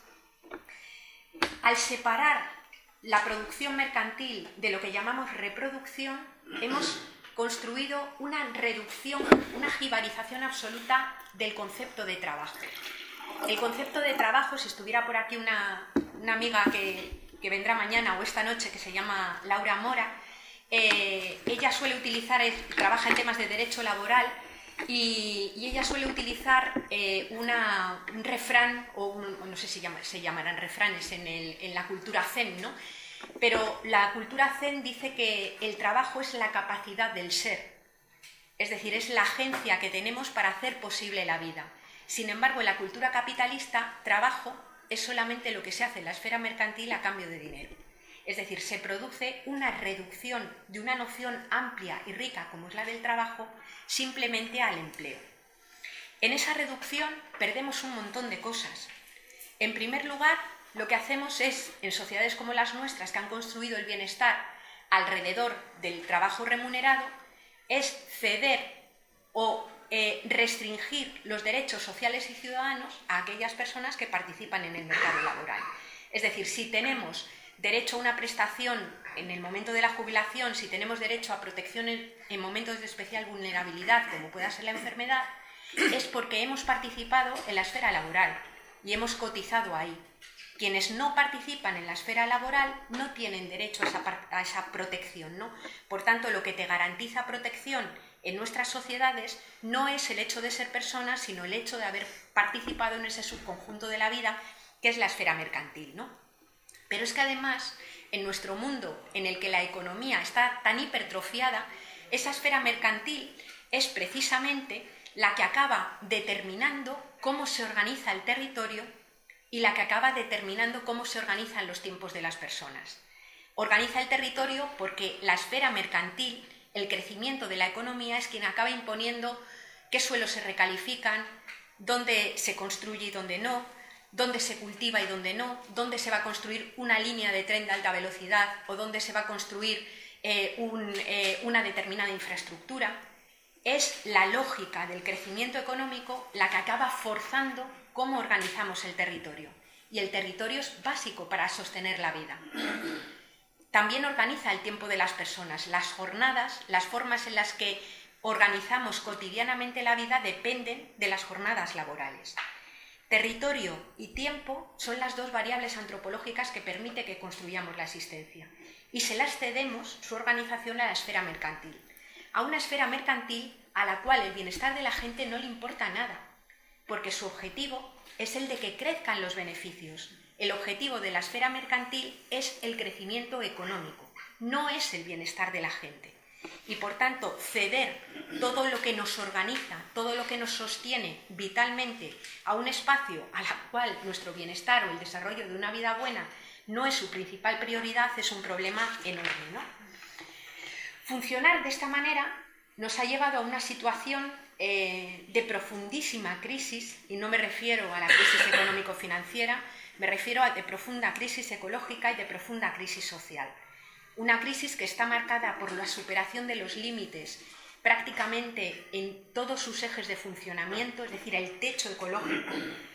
Al separar la producción mercantil de lo que llamamos reproducción, hemos construido una reducción, una jibarización absoluta del concepto de trabajo. El concepto de trabajo, si estuviera por aquí una, una amiga que, que vendrá mañana o esta noche, que se llama Laura Mora, eh, ella suele utilizar, trabaja en temas de derecho laboral, y, y ella suele utilizar eh, una, un refrán, o un, no sé si llama, se llamarán refranes en, el, en la cultura zen, ¿no? Pero la cultura zen dice que el trabajo es la capacidad del ser, es decir, es la agencia que tenemos para hacer posible la vida. Sin embargo, en la cultura capitalista, trabajo es solamente lo que se hace en la esfera mercantil a cambio de dinero. Es decir, se produce una reducción de una noción amplia y rica como es la del trabajo simplemente al empleo. En esa reducción perdemos un montón de cosas. En primer lugar, lo que hacemos es, en sociedades como las nuestras, que han construido el bienestar alrededor del trabajo remunerado, es ceder o eh, restringir los derechos sociales y ciudadanos a aquellas personas que participan en el mercado laboral. Es decir, si tenemos derecho a una prestación en el momento de la jubilación, si tenemos derecho a protección en, en momentos de especial vulnerabilidad, como pueda ser la enfermedad, es porque hemos participado en la esfera laboral y hemos cotizado ahí. Quienes no participan en la esfera laboral no tienen derecho a esa, a esa protección, ¿no? Por tanto, lo que te garantiza protección en nuestras sociedades no es el hecho de ser personas, sino el hecho de haber participado en ese subconjunto de la vida que es la esfera mercantil, ¿no? Pero es que además, en nuestro mundo en el que la economía está tan hipertrofiada, esa esfera mercantil es precisamente la que acaba determinando cómo se organiza el territorio y la que acaba determinando cómo se organizan los tiempos de las personas. Organiza el territorio porque la esfera mercantil, el crecimiento de la economía, es quien acaba imponiendo qué suelos se recalifican, dónde se construye y dónde no, dónde se cultiva y dónde no, dónde se va a construir una línea de tren de alta velocidad o dónde se va a construir eh, un, eh, una determinada infraestructura. Es la lógica del crecimiento económico la que acaba forzando cómo organizamos el territorio. Y el territorio es básico para sostener la vida. También organiza el tiempo de las personas. Las jornadas, las formas en las que organizamos cotidianamente la vida dependen de las jornadas laborales. Territorio y tiempo son las dos variables antropológicas que permiten que construyamos la existencia. Y se las cedemos su organización a la esfera mercantil. A una esfera mercantil a la cual el bienestar de la gente no le importa nada, porque su objetivo es el de que crezcan los beneficios. El objetivo de la esfera mercantil es el crecimiento económico, no es el bienestar de la gente. Y por tanto, ceder todo lo que nos organiza, todo lo que nos sostiene vitalmente a un espacio a la cual nuestro bienestar o el desarrollo de una vida buena no es su principal prioridad, es un problema enorme, ¿no? Funcionar de esta manera nos ha llevado a una situación eh, de profundísima crisis, y no me refiero a la crisis económico-financiera, me refiero a de profunda crisis ecológica y de profunda crisis social. Una crisis que está marcada por la superación de los límites prácticamente en todos sus ejes de funcionamiento, es decir, el techo ecológico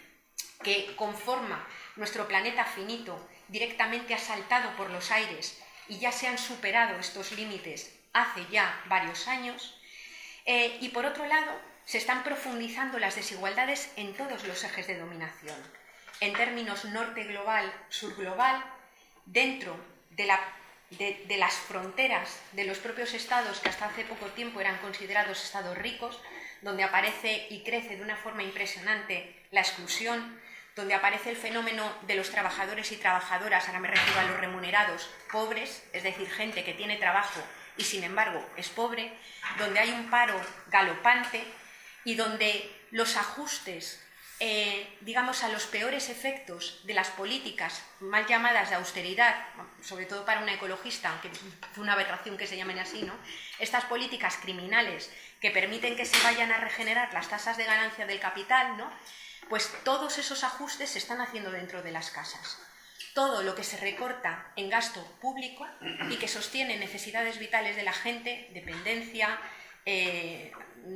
que conforma nuestro planeta finito directamente ha saltado por los aires y ya se han superado estos límites hace ya varios años. Eh, y por otro lado, se están profundizando las desigualdades en todos los ejes de dominación, en términos norte global, sur global, dentro de, la, de, de las fronteras de los propios estados que hasta hace poco tiempo eran considerados estados ricos, donde aparece y crece de una forma impresionante la exclusión, donde aparece el fenómeno de los trabajadores y trabajadoras, ahora me refiero a los remunerados, pobres, es decir, gente que tiene trabajo y sin embargo es pobre, donde hay un paro galopante y donde los ajustes eh, digamos, a los peores efectos de las políticas mal llamadas de austeridad, sobre todo para una ecologista, aunque fue una aberración que se llamen así, ¿no? Estas políticas criminales que permiten que se vayan a regenerar las tasas de ganancia del capital, ¿no? Pues todos esos ajustes se están haciendo dentro de las casas. Todo lo que se recorta en gasto público y que sostiene necesidades vitales de la gente, dependencia, eh,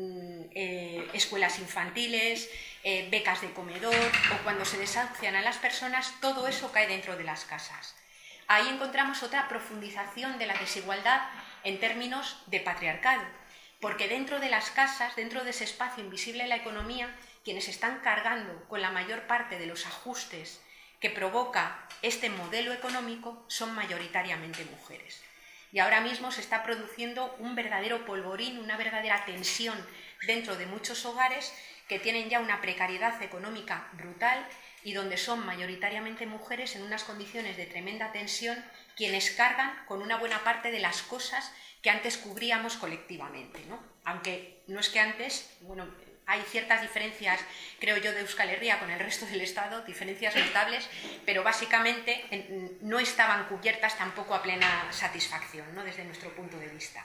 eh, escuelas infantiles, eh, becas de comedor, o cuando se desahucian a las personas, todo eso cae dentro de las casas. Ahí encontramos otra profundización de la desigualdad en términos de patriarcado, porque dentro de las casas, dentro de ese espacio invisible de la economía, quienes están cargando con la mayor parte de los ajustes que provoca este modelo económico son mayoritariamente mujeres. Y ahora mismo se está produciendo un verdadero polvorín, una verdadera tensión dentro de muchos hogares que tienen ya una precariedad económica brutal y donde son mayoritariamente mujeres en unas condiciones de tremenda tensión quienes cargan con una buena parte de las cosas que antes cubríamos colectivamente, ¿no? Aunque no es que antes, bueno, hay ciertas diferencias, creo yo, de Euskal Herria con el resto del Estado, diferencias notables, pero básicamente en, no estaban cubiertas tampoco a plena satisfacción, ¿no? Desde nuestro punto de vista.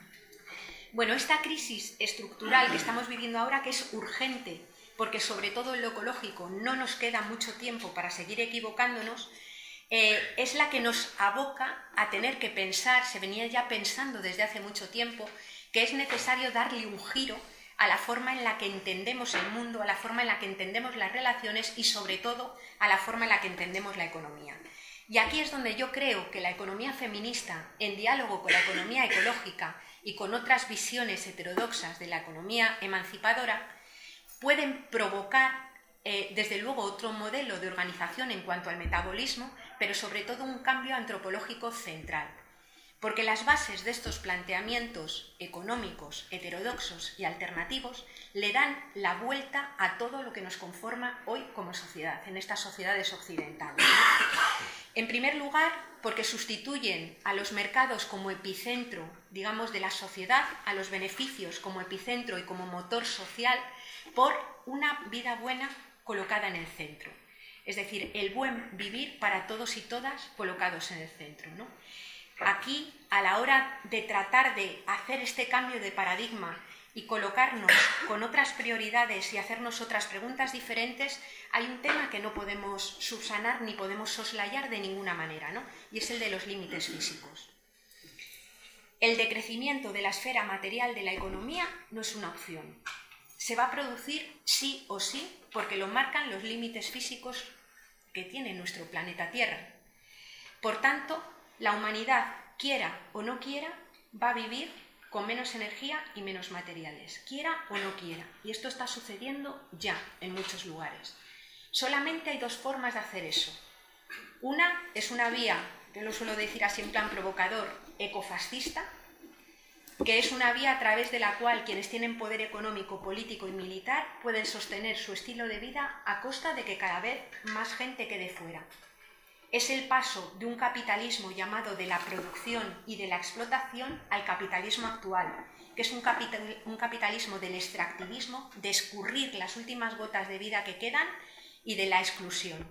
Bueno, esta crisis estructural que estamos viviendo ahora, que es urgente, porque sobre todo en lo ecológico no nos queda mucho tiempo para seguir equivocándonos, eh, es la que nos aboca a tener que pensar, se venía ya pensando desde hace mucho tiempo, que es necesario darle un giro a la forma en la que entendemos el mundo, a la forma en la que entendemos las relaciones y, sobre todo, a la forma en la que entendemos la economía. Y aquí es donde yo creo que la economía feminista, en diálogo con la economía ecológica y con otras visiones heterodoxas de la economía emancipadora, pueden provocar, eh, desde luego, otro modelo de organización en cuanto al metabolismo, pero sobre todo un cambio antropológico central. Porque las bases de estos planteamientos económicos, heterodoxos y alternativos le dan la vuelta a todo lo que nos conforma hoy como sociedad, en estas sociedades occidentales. En primer lugar, porque sustituyen a los mercados como epicentro, digamos, de la sociedad, a los beneficios como epicentro y como motor social, por una vida buena colocada en el centro. Es decir, el buen vivir para todos y todas colocados en el centro, ¿no? Aquí, a la hora de tratar de hacer este cambio de paradigma y colocarnos con otras prioridades y hacernos otras preguntas diferentes, hay un tema que no podemos subsanar ni podemos soslayar de ninguna manera, ¿no? Y es el de los límites físicos. El decrecimiento de la esfera material de la economía no es una opción. Se va a producir sí o sí porque lo marcan los límites físicos que tiene nuestro planeta Tierra. Por tanto, la humanidad, quiera o no quiera, va a vivir con menos energía y menos materiales, quiera o no quiera. Y esto está sucediendo ya en muchos lugares. Solamente hay dos formas de hacer eso. Una es una vía, yo lo suelo decir así en plan provocador, ecofascista, que es una vía a través de la cual quienes tienen poder económico, político y militar pueden sostener su estilo de vida a costa de que cada vez más gente quede fuera. Es el paso de un capitalismo llamado de la producción y de la explotación al capitalismo actual, que es un, capital, un capitalismo del extractivismo, de escurrir las últimas gotas de vida que quedan y de la exclusión.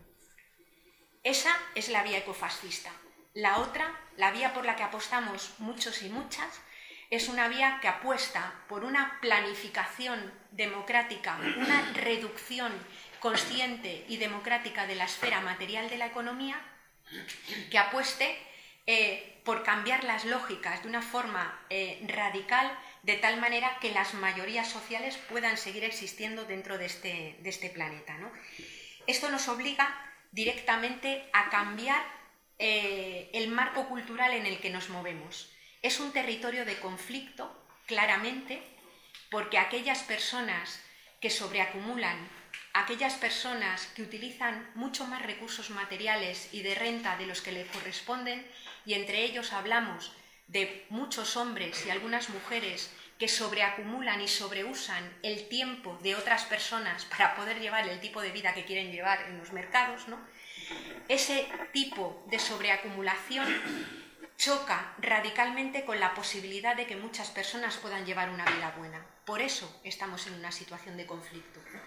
Esa es la vía ecofascista. La otra, la vía por la que apostamos muchos y muchas, es una vía que apuesta por una planificación democrática, una reducción consciente y democrática de la esfera material de la economía, que apueste eh, por cambiar las lógicas de una forma eh, radical, de tal manera que las mayorías sociales puedan seguir existiendo dentro de este, de este planeta, ¿no? Esto nos obliga directamente a cambiar eh, el marco cultural en el que nos movemos. Es un territorio de conflicto, claramente, porque aquellas personas que sobreacumulan, aquellas personas que utilizan mucho más recursos materiales y de renta de los que les corresponden, y entre ellos hablamos de muchos hombres y algunas mujeres que sobreacumulan y sobreusan el tiempo de otras personas para poder llevar el tipo de vida que quieren llevar en los mercados, ¿no? Ese tipo de sobreacumulación choca radicalmente con la posibilidad de que muchas personas puedan llevar una vida buena. Por eso estamos en una situación de conflicto.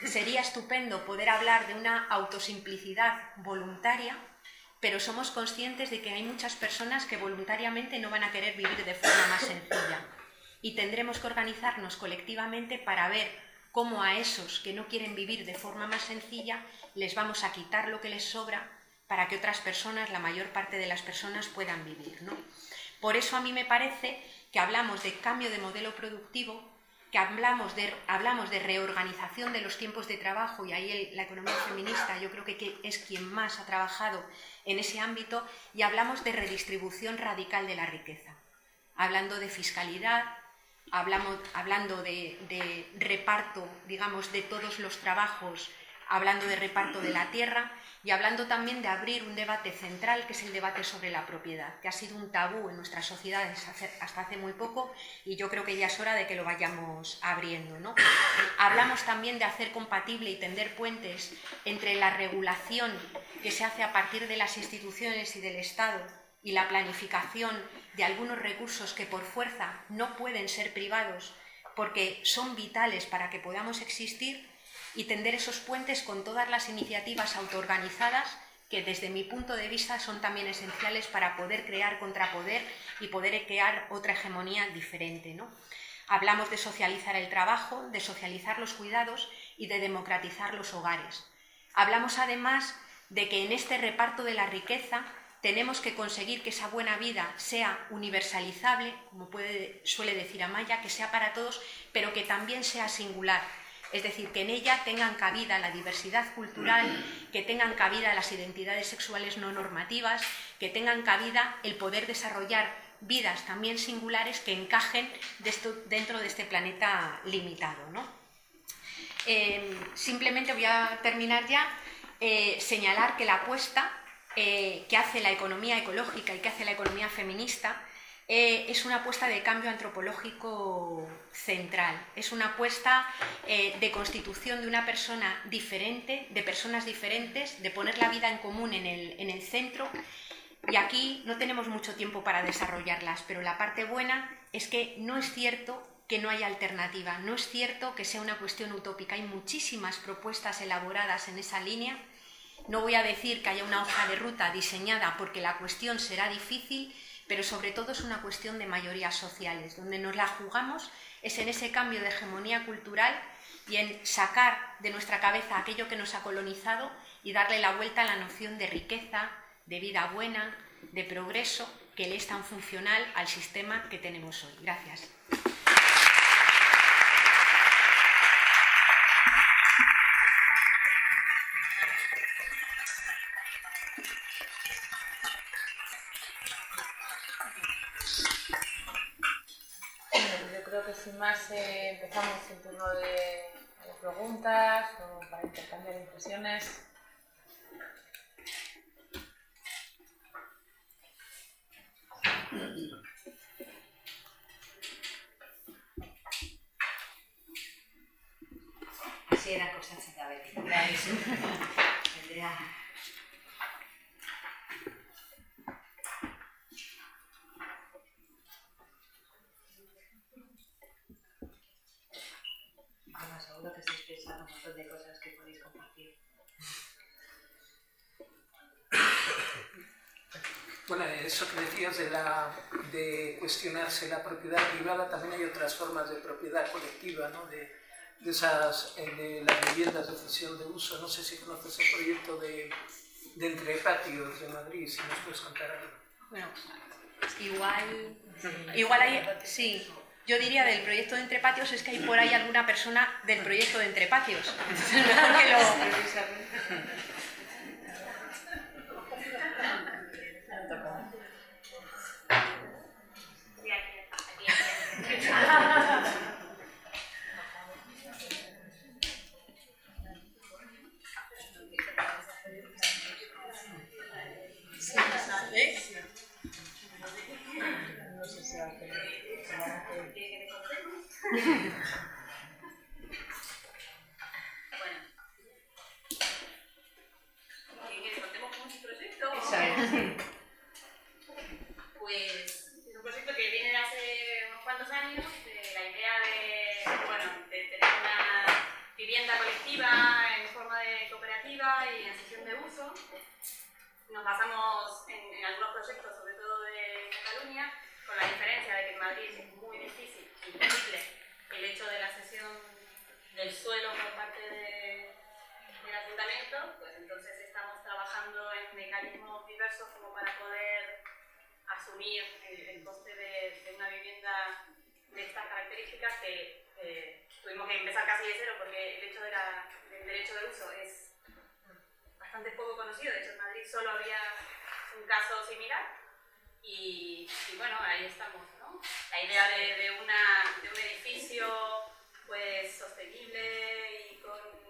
sería estupendo poder hablar de una autosimplicidad voluntaria, pero somos conscientes de que hay muchas personas que voluntariamente no van a querer vivir de forma más sencilla y tendremos que organizarnos colectivamente para ver cómo a esos que no quieren vivir de forma más sencilla les vamos a quitar lo que les sobra para que otras personas, la mayor parte de las personas, puedan vivir, ¿no? Por eso a mí me parece que hablamos de cambio de modelo productivo, que hablamos de, hablamos de reorganización de los tiempos de trabajo, y ahí el, la economía feminista yo creo que, que es quien más ha trabajado en ese ámbito, y hablamos de redistribución radical de la riqueza, hablando de fiscalidad, hablamos, hablando de, de reparto, digamos, de todos los trabajos, hablando de reparto de la tierra, y hablando también de abrir un debate central, que es el debate sobre la propiedad, que ha sido un tabú en nuestras sociedades hasta hace muy poco, y yo creo que ya es hora de que lo vayamos abriendo, ¿no? Hablamos también de hacer compatible y tender puentes entre la regulación que se hace a partir de las instituciones y del Estado y la planificación de algunos recursos que por fuerza no pueden ser privados porque son vitales para que podamos existir, y tender esos puentes con todas las iniciativas autoorganizadas que desde mi punto de vista son también esenciales para poder crear contrapoder y poder crear otra hegemonía diferente, ¿no? Hablamos de socializar el trabajo, de socializar los cuidados y de democratizar los hogares. Hablamos además de que en este reparto de la riqueza tenemos que conseguir que esa buena vida sea universalizable, como puede, suele decir Amaya, que sea para todos, pero que también sea singular. Es decir, que en ella tengan cabida la diversidad cultural, que tengan cabida las identidades sexuales no normativas, que tengan cabida el poder desarrollar vidas también singulares que encajen de esto, dentro de este planeta limitado, ¿no? Eh, simplemente voy a terminar ya, eh, señalar que la apuesta eh, que hace la economía ecológica y que hace la economía feminista Eh, es una apuesta de cambio antropológico central, es una apuesta eh, de constitución de una persona diferente, de personas diferentes, de poner la vida en común en el, en el centro, y aquí no tenemos mucho tiempo para desarrollarlas, pero la parte buena es que no es cierto que no haya alternativa, no es cierto que sea una cuestión utópica, hay muchísimas propuestas elaboradas en esa línea. No voy a decir que haya una hoja de ruta diseñada porque la cuestión será difícil, pero sobre todo es una cuestión de mayorías sociales. Donde nos la jugamos es en ese cambio de hegemonía cultural y en sacar de nuestra cabeza aquello que nos ha colonizado y darle la vuelta a la noción de riqueza, de vida buena, de progreso, que le es tan funcional al sistema que tenemos hoy. Gracias. Creo que sin más eh, empezamos el turno de, de preguntas o para intercambiar impresiones. Así era cosa de ver. Vendría. Seguro que estáis pensando un montón de cosas que podéis compartir. Bueno, eso que decías de, la, de cuestionarse la propiedad privada, también hay otras formas de propiedad colectiva, ¿no? De, de, esas, de las viviendas de cesión de uso. No sé si conoces el proyecto de, de Entre Patios de Madrid, si nos puedes contar algo. Bueno, igual, igual hay, sí. Yo diría del proyecto de Entre Patios es que hay por ahí alguna persona del proyecto de Entre Patios. Entonces es mejor que lo... vivienda vivienda colectiva en forma de cooperativa y en sesión de uso. Nos basamos en, en algunos proyectos, sobre todo de Cataluña, con la diferencia de que en Madrid es muy difícil, imposible, el hecho de la cesión del suelo por parte de, del ayuntamiento, pues entonces estamos trabajando en mecanismos diversos como para poder asumir el, el coste de, de una vivienda de estas características que eh, tuvimos que empezar casi de cero porque el hecho de la, del derecho de uso es bastante poco conocido. De hecho, en Madrid solo había un caso similar y, y bueno, ahí estamos, ¿no? La idea de, de, una, de un edificio pues sostenible y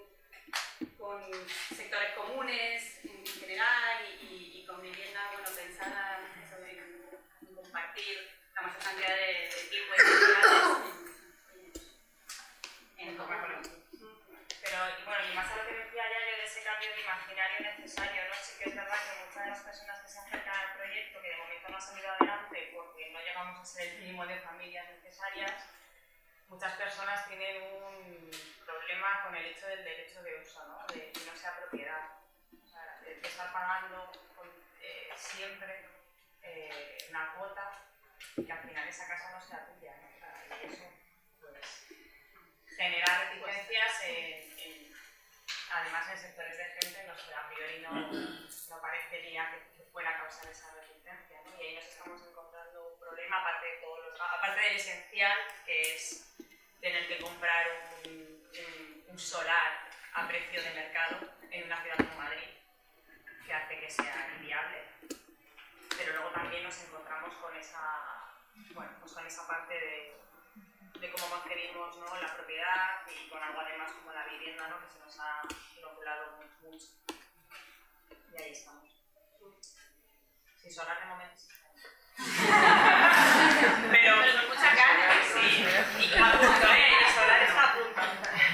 con, con sectores comunes en general y, y, y con vivienda, bueno, pensada eso, en, en compartir la mayor cantidad de, de tiempo y actividades en, en, en forma colectiva. Pero, y bueno, y más a lo que decía ya yo de ese cambio de imaginario necesario, ¿no? Sí que es verdad que muchas de las personas que se acercan al proyecto, que de momento no han salido adelante porque no llegamos a ser el mínimo de familias necesarias, muchas personas tienen un problema con el hecho del derecho de uso, ¿no? De que no sea propiedad. O sea, de, de estar pagando con, eh, siempre eh, una cuota y que al final esa casa no sea tuya, ¿no? O sea, y eso, pues, genera reticencias en, en, además en sectores de gente en los que a priori no, no parecería que, que fuera a causar esa resistencia, ¿no? Y ahí nos estamos encontrando un problema, aparte, de todos los, aparte del esencial, que es tener que comprar un, un, un solar a precio de mercado en una ciudad como Madrid, que hace que sea inviable, pero luego también nos encontramos con esa, bueno, pues con esa parte de de cómo concebimos, ¿no?, la propiedad y con algo además como la vivienda, ¿no?, que se nos ha inoculado mucho. Y ahí estamos. Sin sonar de momento. pero, pero con mucha ganas, sí. Y a punto, ¿eh? El solar está a punto.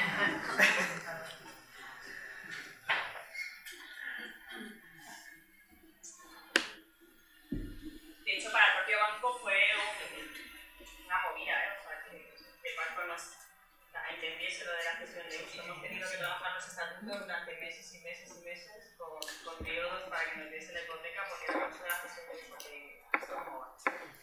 De hecho, para el propio banco fue un, una movida, ¿eh? El banco nos entendiese lo de la cesión de uso. Hemos tenido que trabajar los estatutos durante meses y meses y meses con, con periodos para que nos diese la hipoteca porque era mucho de la cesión de uso que esto no va.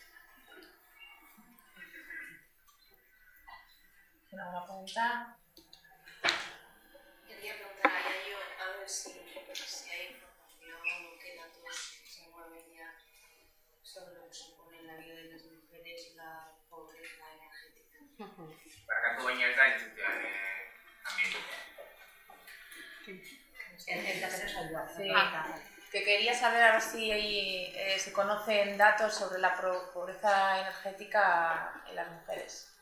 ¿Alguna pregunta? Quería preguntar a Yayo a ver si, si hay información o qué datos se mueven ya sobre lo que supone la vida de las mujeres y la pobreza energética. Barkatu baina ez da entzutean ambiente. Que quería saber a ver si eh, se conocen datos sobre la pobreza energética en las mujeres.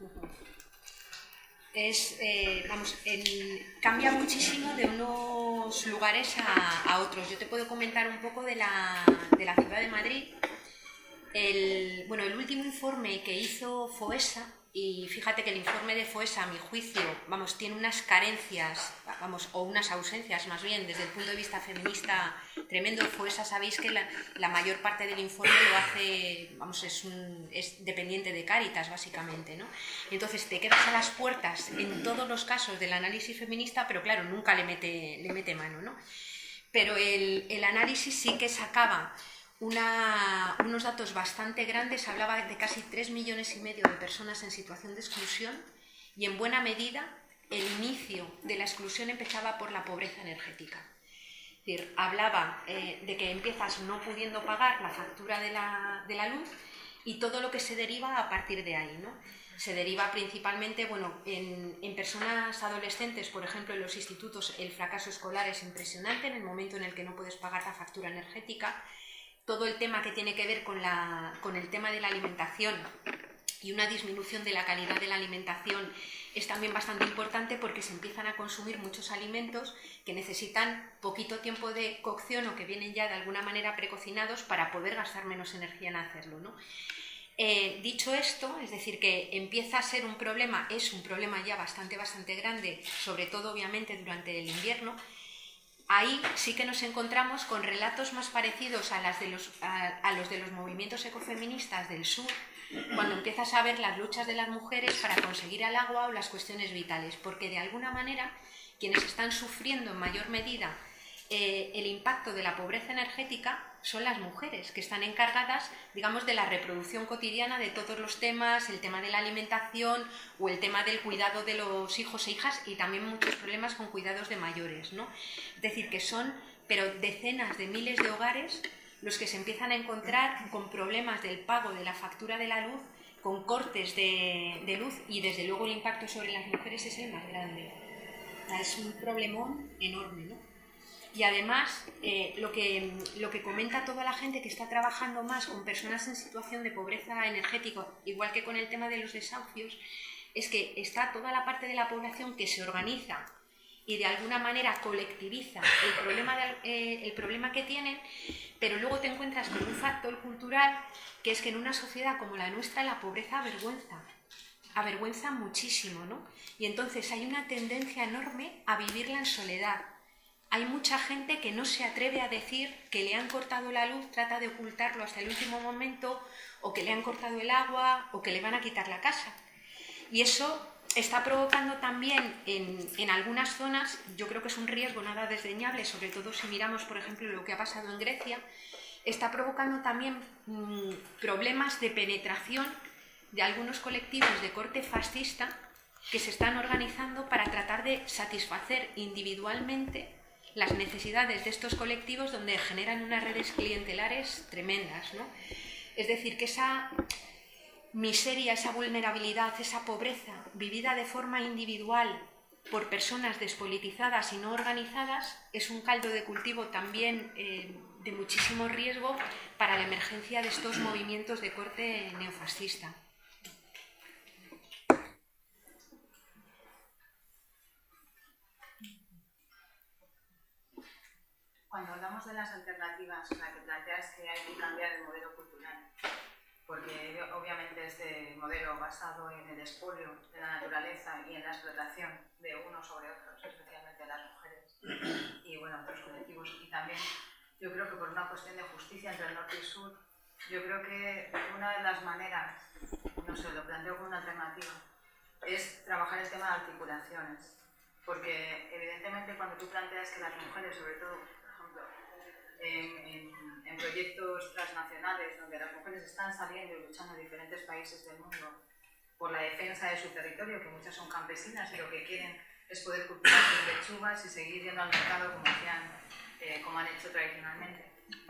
Es, eh, vamos, en, cambia muchísimo de unos lugares a, a otros. Yo te puedo comentar un poco de la, de la ciudad de Madrid. El, bueno, el último informe que hizo FOESA, y fíjate que el informe de FOESA, a mi juicio, vamos, tiene unas carencias, vamos, o unas ausencias más bien, desde el punto de vista feminista tremendo. FOESA, sabéis que la, la mayor parte del informe lo hace, vamos, es, un, es dependiente de Cáritas, básicamente, ¿no? Entonces te quedas a las puertas en todos los casos del análisis feminista, pero claro, nunca le mete, le mete mano, ¿no? Pero el, el análisis sí que sacaba Una, unos datos bastante grandes. Hablaba de casi tres millones y medio de personas en situación de exclusión y en buena medida el inicio de la exclusión empezaba por la pobreza energética. Es decir, hablaba eh, de que empiezas no pudiendo pagar la factura de la, de la luz y todo lo que se deriva a partir de ahí, ¿no? Se deriva principalmente, bueno, en, en personas adolescentes, por ejemplo, en los institutos el fracaso escolar es impresionante en el momento en el que no puedes pagar la factura energética. Todo el tema que tiene que ver con, la, con el tema de la alimentación y una disminución de la calidad de la alimentación es también bastante importante porque se empiezan a consumir muchos alimentos que necesitan poquito tiempo de cocción o que vienen ya de alguna manera precocinados para poder gastar menos energía en hacerlo, ¿no? Eh, dicho esto, es decir, que empieza a ser un problema, es un problema ya bastante, bastante grande, sobre todo obviamente durante el invierno. Ahí sí que nos encontramos con relatos más parecidos a, las de los, a, a los de los movimientos ecofeministas del sur, cuando empiezas a ver las luchas de las mujeres para conseguir el agua o las cuestiones vitales, porque de alguna manera quienes están sufriendo en mayor medida eh, el impacto de la pobreza energética son las mujeres, que están encargadas, digamos, de la reproducción cotidiana de todos los temas, el tema de la alimentación o el tema del cuidado de los hijos e hijas, y también muchos problemas con cuidados de mayores, ¿no? Es decir, que son, pero decenas de miles de hogares los que se empiezan a encontrar con problemas del pago de la factura de la luz, con cortes de, de luz, y desde luego el impacto sobre las mujeres es el más grande. Es un problemón enorme, ¿no? Y además, eh, lo, que, lo que comenta toda la gente que está trabajando más con personas en situación de pobreza energética, igual que con el tema de los desahucios, es que está toda la parte de la población que se organiza y de alguna manera colectiviza el problema, de, eh, el problema que tienen, pero luego te encuentras con un factor cultural, que es que en una sociedad como la nuestra la pobreza avergüenza, avergüenza muchísimo, ¿no? Y entonces hay una tendencia enorme a vivirla en soledad. Hay mucha gente que no se atreve a decir que le han cortado la luz, trata de ocultarlo hasta el último momento, o que le han cortado el agua, o que le van a quitar la casa. Y eso está provocando también en, en algunas zonas, yo creo que es un riesgo nada desdeñable, sobre todo si miramos, por ejemplo, lo que ha pasado en Grecia, está provocando también mmm, problemas de penetración de algunos colectivos de corte fascista que se están organizando para tratar de satisfacer individualmente las necesidades de estos colectivos, donde generan unas redes clientelares tremendas, ¿no? Es decir, que esa miseria, esa vulnerabilidad, esa pobreza vivida de forma individual por personas despolitizadas y no organizadas es un caldo de cultivo también eh, de muchísimo riesgo para la emergencia de estos movimientos de corte neofascista. Cuando hablamos de las alternativas, la que planteas que hay que cambiar el modelo cultural, porque obviamente este modelo basado en el expolio de la naturaleza y en la explotación de unos sobre otros, especialmente las mujeres y bueno, otros colectivos, y también yo creo que por una cuestión de justicia entre el norte y el sur, yo creo que una de las maneras, no sé, lo planteo como una alternativa, es trabajar el tema de articulaciones, porque evidentemente cuando tú planteas que las mujeres, sobre todo En, en, en proyectos transnacionales donde las mujeres están saliendo y luchando en diferentes países del mundo por la defensa de su territorio, que muchas son campesinas y lo que quieren es poder cultivar sus lechugas y seguir yendo al mercado como, hacían, eh, como han hecho tradicionalmente.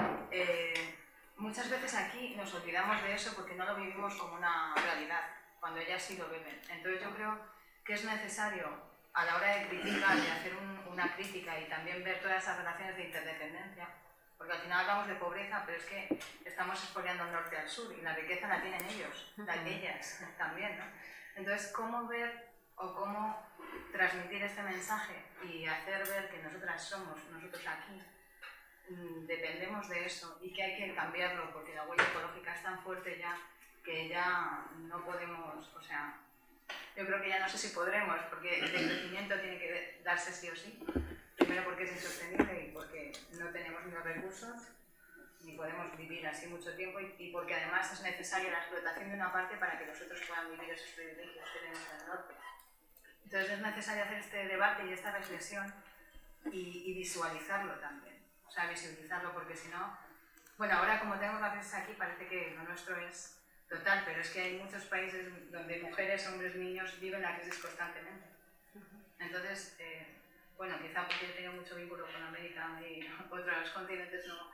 Eh, muchas veces aquí nos olvidamos de eso porque no lo vivimos como una realidad, cuando ellas sí lo viven. Entonces yo creo que es necesario, a la hora de criticar y hacer un, una crítica y también ver todas esas relaciones de interdependencia, porque al final hablamos de pobreza, pero es que estamos expoliando al norte al sur y la riqueza la tienen ellos, la de ellas también, ¿no? Entonces, ¿cómo ver o cómo transmitir este mensaje y hacer ver que nosotras somos, nosotros aquí, mmm, dependemos de eso y que hay que cambiarlo porque la huella ecológica es tan fuerte ya que ya no podemos, o sea, yo creo que ya no sé si podremos, porque el crecimiento tiene que darse sí o sí. Primero porque es insostenible y porque no tenemos ni los recursos, ni podemos vivir así mucho tiempo y, y porque además es necesaria la explotación de una parte para que los otros puedan vivir esos privilegios que tenemos en el norte. Entonces es necesario hacer este debate y esta reflexión y, y visualizarlo también. O sea, visibilizarlo porque si no... Bueno, ahora como tenemos la crisis aquí parece que lo nuestro es total, pero es que hay muchos países donde mujeres, hombres, niños viven la crisis constantemente. Entonces... Eh, bueno, quizá porque he tenido mucho vínculo con América y otros continentes, no,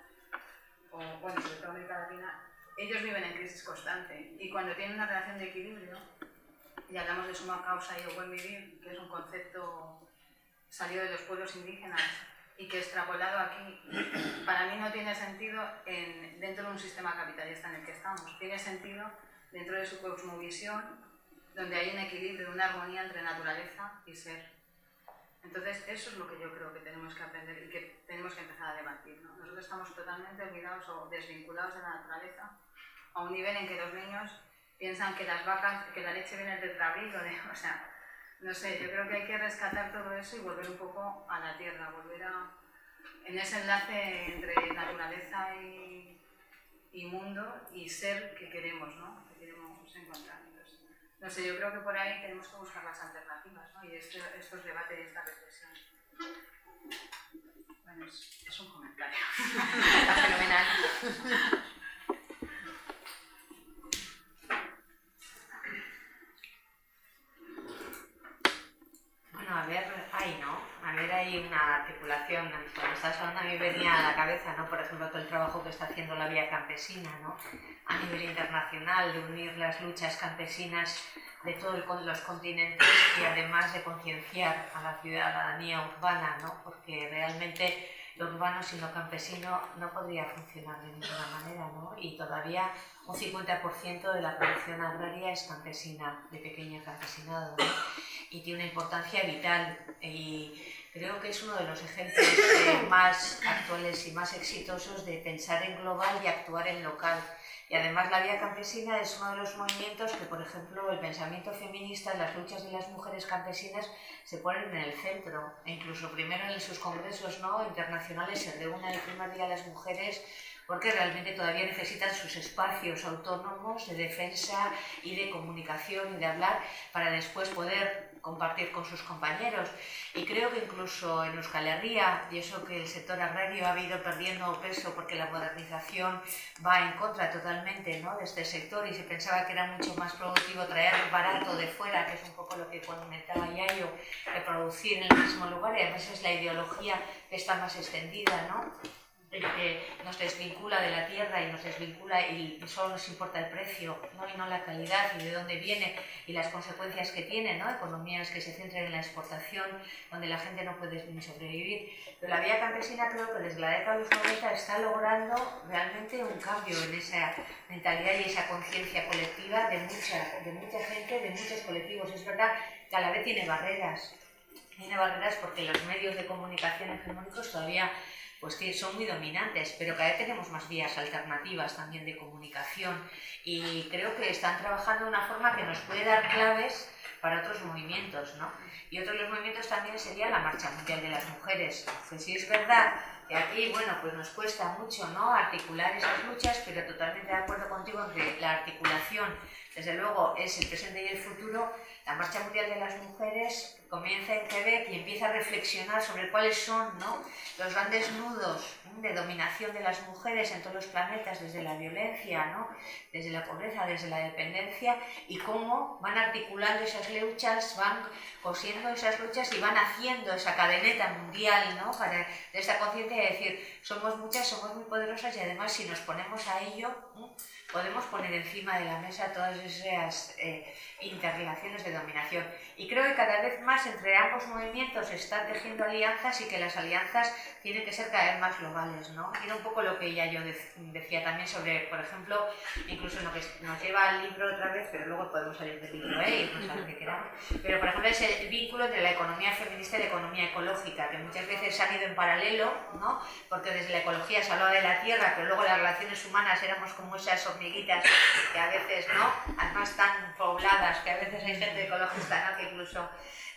o bueno, sobre todo América Latina, ellos viven en crisis constante y cuando tienen una relación de equilibrio, y hablamos de suma causa y el buen vivir, que es un concepto salido de los pueblos indígenas y que extrapolado aquí, para mí no tiene sentido en, dentro de un sistema capitalista en el que estamos, tiene sentido dentro de su cosmovisión, donde hay un equilibrio, una armonía entre naturaleza y ser. Entonces, eso es lo que yo creo que tenemos que aprender y que tenemos que empezar a debatir, ¿no? Nosotros estamos totalmente olvidados o desvinculados de la naturaleza a un nivel en que los niños piensan que las vacas, que la leche viene del tetrabrigo, de, o sea, no sé, yo creo que hay que rescatar todo eso y volver un poco a la tierra, volver a, en ese enlace entre naturaleza y, y mundo y ser que queremos, ¿no? Que queremos encontrar. Entonces, no sé, yo creo que por ahí tenemos que buscar las alternativas, ¿no? Y este, estos debates y esta reflexión. Bueno, es, es un comentario. Está fenomenal. Bueno, a ver, hay, ¿no? A ver, hay una articulación. Cuando estás hablando a mí venía a la cabeza, ¿no? Por ejemplo, todo el trabajo que está haciendo la Vía Campesina, ¿no? A nivel internacional, de unir las luchas campesinas de todos los continentes y además de concienciar a la ciudadanía urbana, ¿no? Porque realmente lo urbano sin lo campesino no podría funcionar de ninguna manera, ¿no? Y todavía un cincuenta por ciento de la producción agraria es campesina, de pequeño campesinado, ¿no? Y tiene una importancia vital y creo que es uno de los ejemplos eh, más actuales y más exitosos de pensar en global y actuar en local. Y además la Vía Campesina es uno de los movimientos que, por ejemplo, el pensamiento feminista, las luchas de las mujeres campesinas se ponen en el centro. E incluso primero en sus congresos, ¿no?, internacionales se reúnen el primer día las mujeres porque realmente todavía necesitan sus espacios autónomos de defensa y de comunicación y de hablar para después poder compartir con sus compañeros. Y creo que incluso en Euskal Herria, y eso que el sector agrario ha ido perdiendo peso porque la modernización va en contra totalmente, ¿no?, de este sector y se pensaba que era mucho más productivo traer barato de fuera, que es un poco lo que comentaba Yayo, que producir en el mismo lugar, y además es la ideología que está más extendida, ¿no?, el que nos desvincula de la tierra y nos desvincula y solo nos importa el precio, ¿no?, y no la calidad y de dónde viene y las consecuencias que tiene, ¿no?, economías que se centran en la exportación donde la gente no puede ni sobrevivir. Pero la Vía Campesina creo que desde la década de los noventa está logrando realmente un cambio en esa mentalidad y esa conciencia colectiva de mucha, de mucha gente, de muchos colectivos. Es verdad que a la vez tiene barreras, tiene barreras porque los medios de comunicación hegemónicos todavía pues que son muy dominantes, pero cada vez tenemos más vías alternativas también de comunicación y creo que están trabajando de una forma que nos puede dar claves para otros movimientos, ¿no? Y otro de los movimientos también sería la Marcha Mundial de las Mujeres. Pues sí es verdad que aquí, bueno, pues nos cuesta mucho, ¿no?, articular esas luchas, pero totalmente de acuerdo contigo en que la articulación, desde luego, es el presente y el futuro. La Marcha Mundial de las Mujeres comienza en Quebec y empieza a reflexionar sobre cuáles son, ¿no?, los grandes nudos de dominación de las mujeres en todos los planetas, desde la violencia, ¿no?, desde la pobreza, desde la dependencia, y cómo van articulando esas luchas, van cosiendo esas luchas y van haciendo esa cadeneta mundial, ¿no?, para de esta conciencia de decir, somos muchas, somos muy poderosas y además si nos ponemos a ello, ¿no?, podemos poner encima de la mesa todas esas eh, interrelaciones de dominación. Y creo que cada vez más entre ambos movimientos se están tejiendo alianzas y que las alianzas tienen que ser cada vez más globales, ¿no? Era un poco lo que ya yo de decía también sobre, por ejemplo, incluso lo que nos lleva al libro otra vez, pero luego podemos salir del libro, ¿eh?, y pues a lo que queramos. Pero, por ejemplo, es el vínculo entre la economía feminista y la economía ecológica, que muchas veces han ido en paralelo, ¿no?, porque desde la ecología se hablaba de la tierra, pero luego las relaciones humanas éramos como esas hormiguitas que a veces, ¿no?, además tan pobladas, que a veces hay gente ecologista, ¿no?, que incluso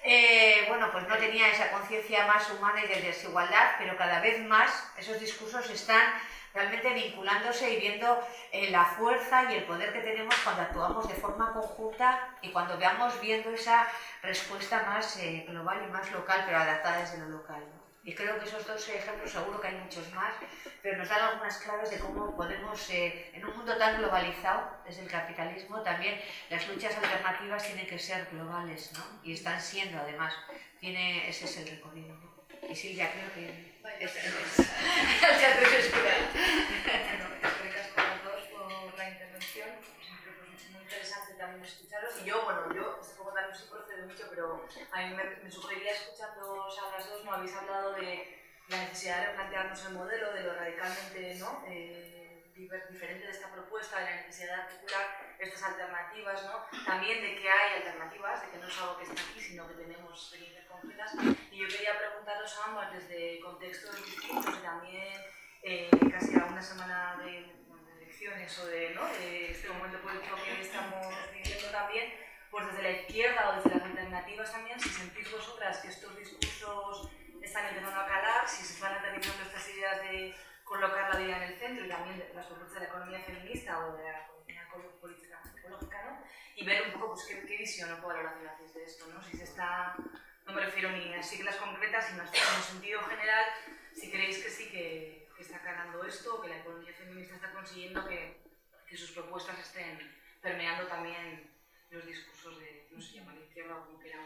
eh, bueno, pues no tenía esa conciencia más humana y de desigualdad, pero cada vez más esos discursos están realmente vinculándose y viendo eh, la fuerza y el poder que tenemos cuando actuamos de forma conjunta y cuando veamos viendo esa respuesta más eh, global y más local, pero adaptada desde lo local, ¿no? Y creo que esos dos ejemplos, seguro que hay muchos más, pero nos dan algunas claves de cómo podemos, eh, en un mundo tan globalizado, desde el capitalismo, también las luchas alternativas tienen que ser globales, ¿no? Y están siendo, además, tiene, ese es el recorrido, ¿no? Y Silvia, creo que... Es, es, es, ya te escuchas. Bueno, gracias a los dos por la intervención. Siempre pues, muy interesante también escucharos. Y yo, bueno, yo, este poco también sí procedo mucho, pero a mí me, me sugeriría escuchando a las dos, no habéis hablado de la necesidad de replantearnos el modelo, de lo radicalmente, ¿no?, eh, diferente de esta propuesta, de la necesidad de articular estas alternativas, ¿no?, también de que hay alternativas, de que no es algo que está aquí, sino que tenemos experiencias concretas. Y yo quería preguntaros a ambas desde contextos distintos y también eh, casi a una semana de, bueno, de elecciones o de, ¿no?, de este momento político que estamos viviendo también, pues desde la izquierda o desde las alternativas también, si sentís vosotras que estos discursos están empezando a calar, si se están aterrizando estas ideas de colocar la vida en el centro y también las propuestas de la economía feminista o de la economía política ecológica, ¿no? Y ver un poco pues, qué, qué visión o qué valoración hacéis de esto, ¿no? Si se está, no me refiero ni a siglas concretas, sino en un sentido general, si creéis que sí que, que está ganando esto, o que la economía feminista está consiguiendo que, que sus propuestas estén permeando también los discursos de, no sé, llama la izquierda o como queramos.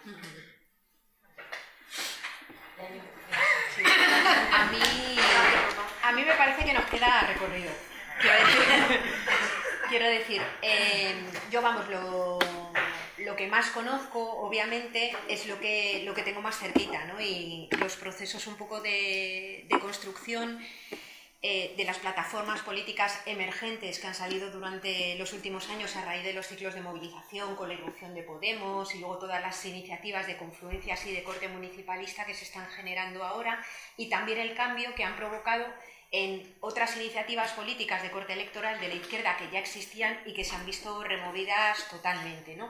Sí, a, mí, a mí me parece que nos queda recorrido. Quiero decir, quiero decir eh, yo vamos, lo, lo que más conozco, obviamente, es lo que, lo que tengo más cerquita, ¿no? Y los procesos un poco de, de construcción eh, de las plataformas políticas emergentes que han salido durante los últimos años a raíz de los ciclos de movilización con la irrupción de Podemos y luego todas las iniciativas de confluencia así de corte municipalista que se están generando ahora, y también el cambio que han provocado en otras iniciativas políticas de corte electoral de la izquierda que ya existían y que se han visto removidas totalmente, ¿no?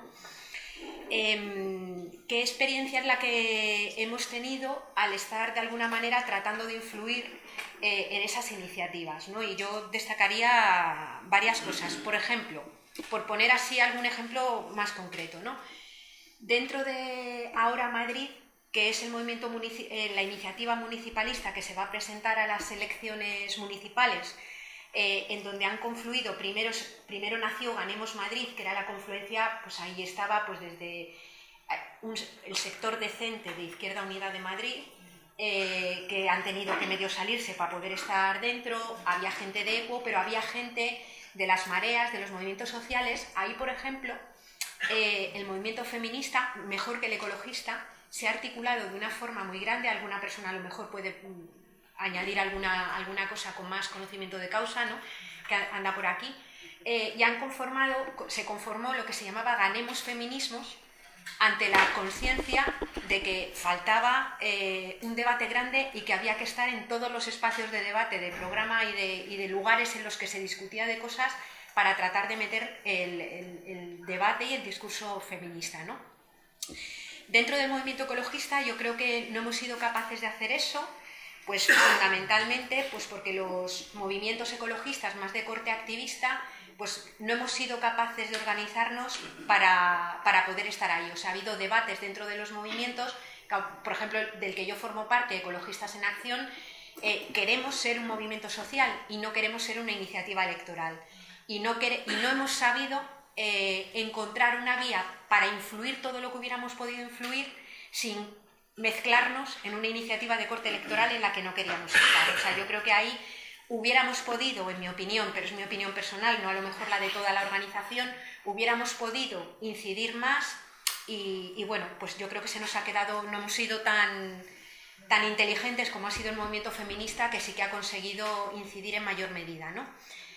Eh, ¿Qué experiencia es la que hemos tenido al estar de alguna manera tratando de influir eh, en esas iniciativas, ¿no? Y yo destacaría varias cosas. Por ejemplo, por poner así algún ejemplo más concreto, ¿no? Dentro de Ahora Madrid, que es el movimiento eh, la iniciativa municipalista que se va a presentar a las elecciones municipales, eh, en donde han confluido, primero, primero nació Ganemos Madrid, que era la confluencia, pues ahí estaba pues desde un, el sector decente de Izquierda Unida de Madrid, eh, que han tenido que medio salirse para poder estar dentro, había gente de ECO, pero había gente de las mareas, de los movimientos sociales. Ahí, por ejemplo, eh, el movimiento feminista, mejor que el ecologista, se ha articulado de una forma muy grande. Alguna persona a lo mejor puede mm, añadir alguna, alguna cosa con más conocimiento de causa, ¿no?, que anda por aquí, eh, y han conformado, se conformó lo que se llamaba Ganemos Feminismos, ante la conciencia de que faltaba eh, un debate grande y que había que estar en todos los espacios de debate, de programa y de, y de lugares en los que se discutía de cosas para tratar de meter el, el, el debate y el discurso feminista, ¿no? Dentro del movimiento ecologista yo creo que no hemos sido capaces de hacer eso, pues fundamentalmente pues porque los movimientos ecologistas más de corte activista pues no hemos sido capaces de organizarnos para, para poder estar ahí. O sea, ha habido debates dentro de los movimientos, por ejemplo, del que yo formo parte, Ecologistas en Acción, eh, queremos ser un movimiento social y no queremos ser una iniciativa electoral. Y no, quere, y no hemos sabido eh, encontrar una vía para influir todo lo que hubiéramos podido influir sin mezclarnos en una iniciativa de corte electoral en la que no queríamos estar. O sea, yo creo que ahí hubiéramos podido, en mi opinión, pero es mi opinión personal, no a lo mejor la de toda la organización, hubiéramos podido incidir más y, y bueno, pues yo creo que se nos ha quedado, no hemos sido tan, tan inteligentes como ha sido el movimiento feminista, que sí que ha conseguido incidir en mayor medida, ¿no?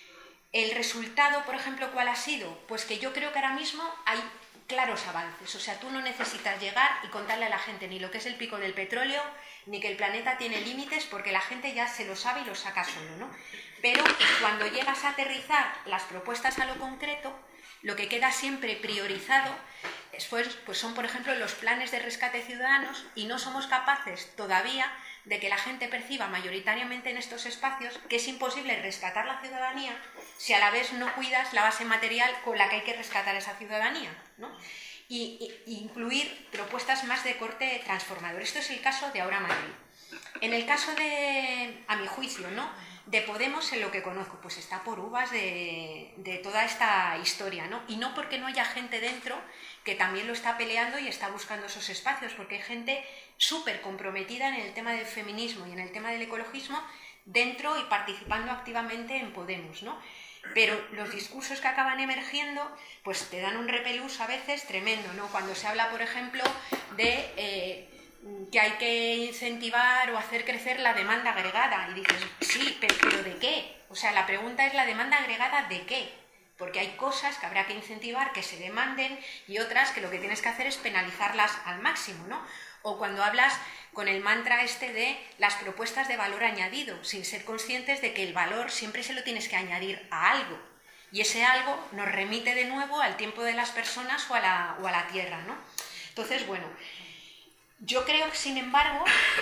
El resultado, por ejemplo, ¿cuál ha sido? Pues que yo creo que ahora mismo hay claros avances. O sea, tú no necesitas llegar y contarle a la gente ni lo que es el pico del petróleo, ni que el planeta tiene límites, porque la gente ya se lo sabe y lo saca solo, ¿no? Pero cuando llegas a aterrizar las propuestas a lo concreto, lo que queda siempre priorizado después, pues son, por ejemplo, los planes de rescate ciudadanos, y no somos capaces todavía de que la gente perciba mayoritariamente en estos espacios que es imposible rescatar la ciudadanía si a la vez no cuidas la base material con la que hay que rescatar esa ciudadanía, ¿no? Y, y incluir propuestas más de corte transformador. Esto es el caso de Ahora Madrid. En el caso de, a mi juicio, ¿no?, de Podemos, en lo que conozco, pues está por uvas de, de toda esta historia, ¿no? Y no porque no haya gente dentro que también lo está peleando y está buscando esos espacios, porque hay gente súper comprometida en el tema del feminismo y en el tema del ecologismo dentro y participando activamente en Podemos, ¿no? Pero los discursos que acaban emergiendo pues te dan un repelús a veces tremendo, ¿no? Cuando se habla, por ejemplo, de eh, que hay que incentivar o hacer crecer la demanda agregada, y dices, sí, pero, pero ¿de qué? O sea, la pregunta es, ¿la demanda agregada de qué? Porque hay cosas que habrá que incentivar que se demanden y otras que lo que tienes que hacer es penalizarlas al máximo, ¿no? O cuando hablas con el mantra este de las propuestas de valor añadido, sin ser conscientes de que el valor siempre se lo tienes que añadir a algo. Y ese algo nos remite de nuevo al tiempo de las personas o a la, o a la tierra, ¿no? Entonces, bueno, yo creo, sin embargo,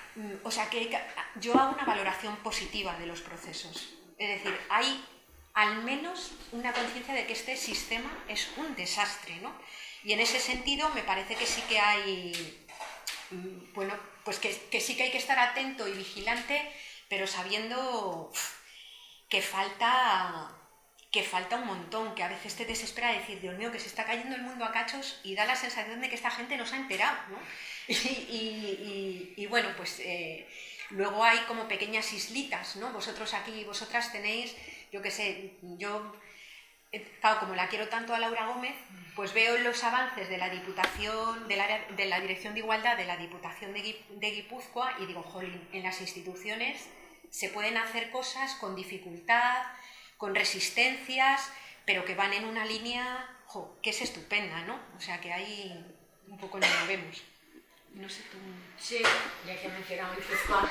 O sea, que yo hago una valoración positiva de los procesos. Es decir, hay al menos una conciencia de que este sistema es un desastre, ¿no? Y en ese sentido me parece que sí que hay, bueno, pues que, que sí que hay que estar atento y vigilante, pero sabiendo que falta, que falta un montón, que a veces te desespera decir, Dios mío, que se está cayendo el mundo a cachos, y da la sensación de que esta gente no se ha enterado, ¿no? Y, y, y, y bueno, pues eh, luego hay como pequeñas islitas, ¿no? Vosotros aquí, vosotras tenéis, yo qué sé, yo, claro, como la quiero tanto a Laura Gómez, pues veo los avances de la Diputación, de la, de la Dirección de Igualdad de la Diputación de, de Guipúzcoa, y digo, jolín, en las instituciones se pueden hacer cosas con dificultad, con resistencias, pero que van en una línea, jo, que es estupenda, ¿no? O sea, que ahí un poco nos lo vemos. No sé tú... Sí, ya que he mencionado Guipúzcoa,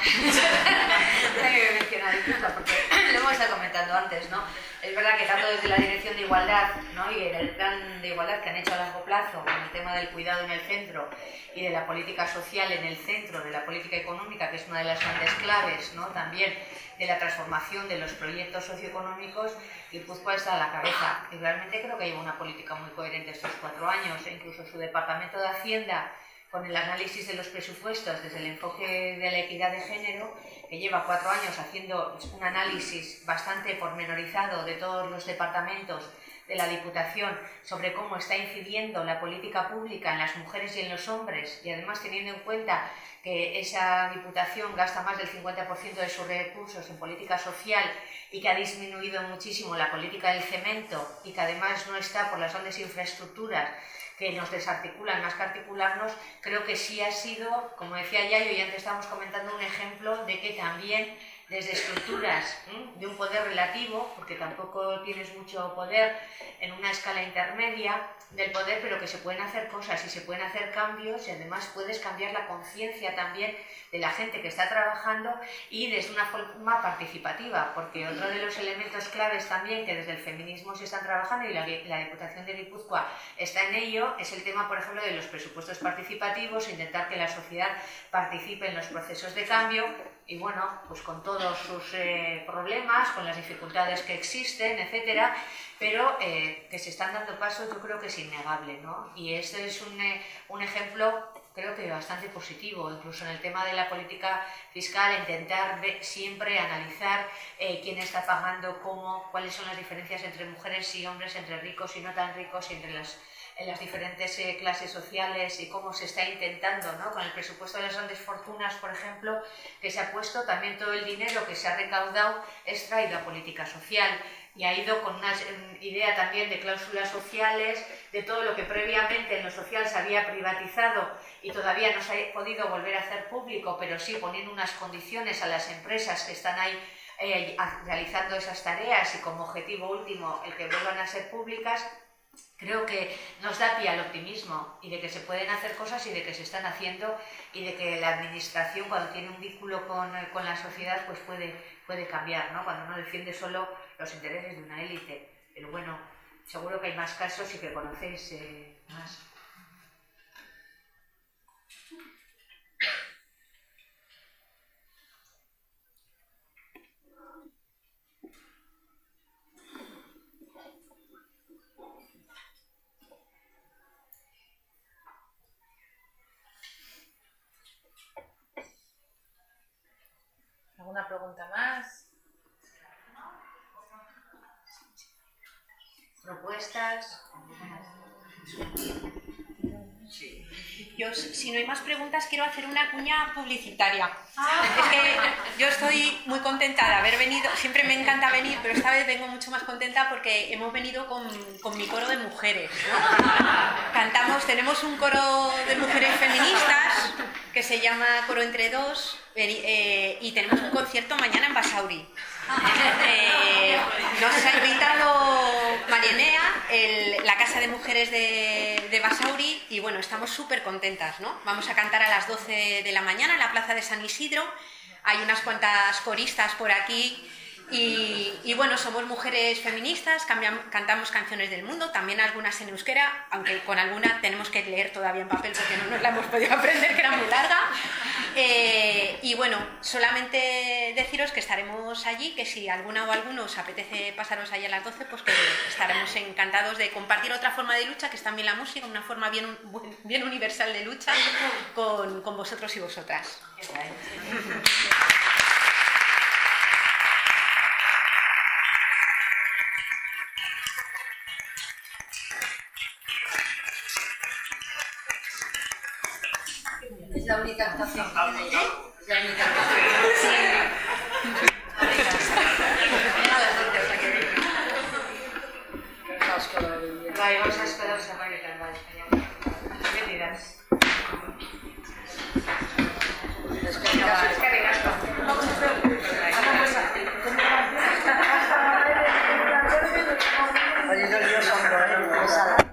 ya que he mencionado Guipúzcoa, porque lo hemos estado comentando antes, ¿no? Es verdad que tanto desde la Dirección de Igualdad, ¿no?, y el plan de igualdad que han hecho a largo plazo, con el tema del cuidado en el centro y de la política social en el centro, de la política económica, que es una de las grandes claves, ¿no?, también de la transformación de los proyectos socioeconómicos, Guipúzcoa está a la cabeza. Y realmente creo que lleva una política muy coherente estos cuatro años, e incluso su Departamento de Hacienda, con el análisis de los presupuestos desde el enfoque de la equidad de género, que lleva cuatro años haciendo un análisis bastante pormenorizado de todos los departamentos de la Diputación sobre cómo está incidiendo la política pública en las mujeres y en los hombres, y además teniendo en cuenta que esa Diputación gasta más del cincuenta por ciento de sus recursos en política social y que ha disminuido muchísimo la política del cemento y que además no está por las grandes infraestructuras que nos desarticulan más que articularnos, creo que sí ha sido, como decía Yayo, y antes estábamos comentando, un ejemplo de que también desde estructuras ¿eh? de un poder relativo, porque tampoco tienes mucho poder en una escala intermedia del poder, pero que se pueden hacer cosas y se pueden hacer cambios, y además puedes cambiar la conciencia también de la gente que está trabajando, y desde una forma participativa, porque otro de los elementos claves también que desde el feminismo se están trabajando, y la, la Diputación de Guipúzcoa está en ello, es el tema, por ejemplo, de los presupuestos participativos, intentar que la sociedad participe en los procesos de cambio, y bueno, pues con todos sus eh, problemas, con las dificultades que existen, etcétera, pero eh, que se están dando pasos, yo creo que es innegable, ¿no? Y este es un, eh, un ejemplo, creo que bastante positivo, incluso en el tema de la política fiscal, intentar ver, siempre analizar eh, quién está pagando, cómo, cuáles son las diferencias entre mujeres y hombres, entre ricos y no tan ricos, y entre las en las diferentes eh, clases sociales, y cómo se está intentando, ¿no?, con el presupuesto de las grandes fortunas, por ejemplo, que se ha puesto también todo el dinero que se ha recaudado es traído a política social, y ha ido con una idea también de cláusulas sociales, de todo lo que previamente en lo social se había privatizado y todavía no se ha podido volver a hacer público, pero sí poniendo unas condiciones a las empresas que están ahí eh, realizando esas tareas, y como objetivo último el que vuelvan a ser públicas. Creo que nos da pie al optimismo, y de que se pueden hacer cosas y de que se están haciendo, y de que la administración, cuando tiene un vínculo con, con la sociedad, pues puede, puede cambiar, ¿no?, cuando no defiende solo los intereses de una élite. Pero bueno, seguro que hay más casos y que conocéis eh, más. ¿Alguna pregunta más? ¿Propuestas? Yo, si no hay más preguntas, quiero hacer una cuña publicitaria. Es que yo estoy muy contenta de haber venido, siempre me encanta venir, pero esta vez vengo mucho más contenta porque hemos venido con, con mi coro de mujeres, ¿no? Cantamos, tenemos un coro de mujeres feministas que se llama Coro Entre Dos, eh, y tenemos un concierto mañana en Basauri. Eh, nos ha invitado Marienea, el, la Casa de Mujeres de, de Basauri, y bueno, estamos súper contentas, ¿no? Vamos a cantar a las doce de la mañana en la Plaza de San Isidro. Hay unas cuantas coristas por aquí, y, y bueno, somos mujeres feministas, cambiamos, cantamos canciones del mundo, también algunas en euskera, aunque con alguna tenemos que leer todavía en papel porque no nos la hemos podido aprender, que era muy larga. Eh, y bueno, solamente deciros que estaremos allí, que si alguna o alguno os apetece pasaros allí a las doce, pues que estaremos encantados de compartir otra forma de lucha, que es también la música, una forma bien, bien universal de lucha con, con vosotros y vosotras. Es la única actuación que tiene ella. Es la única actuación. Sí. Bai, gauza asko dauza baietan, bai. Beti daz. Eskerrik asko. Eskerrik asko. Oye, yo son, ¿eh?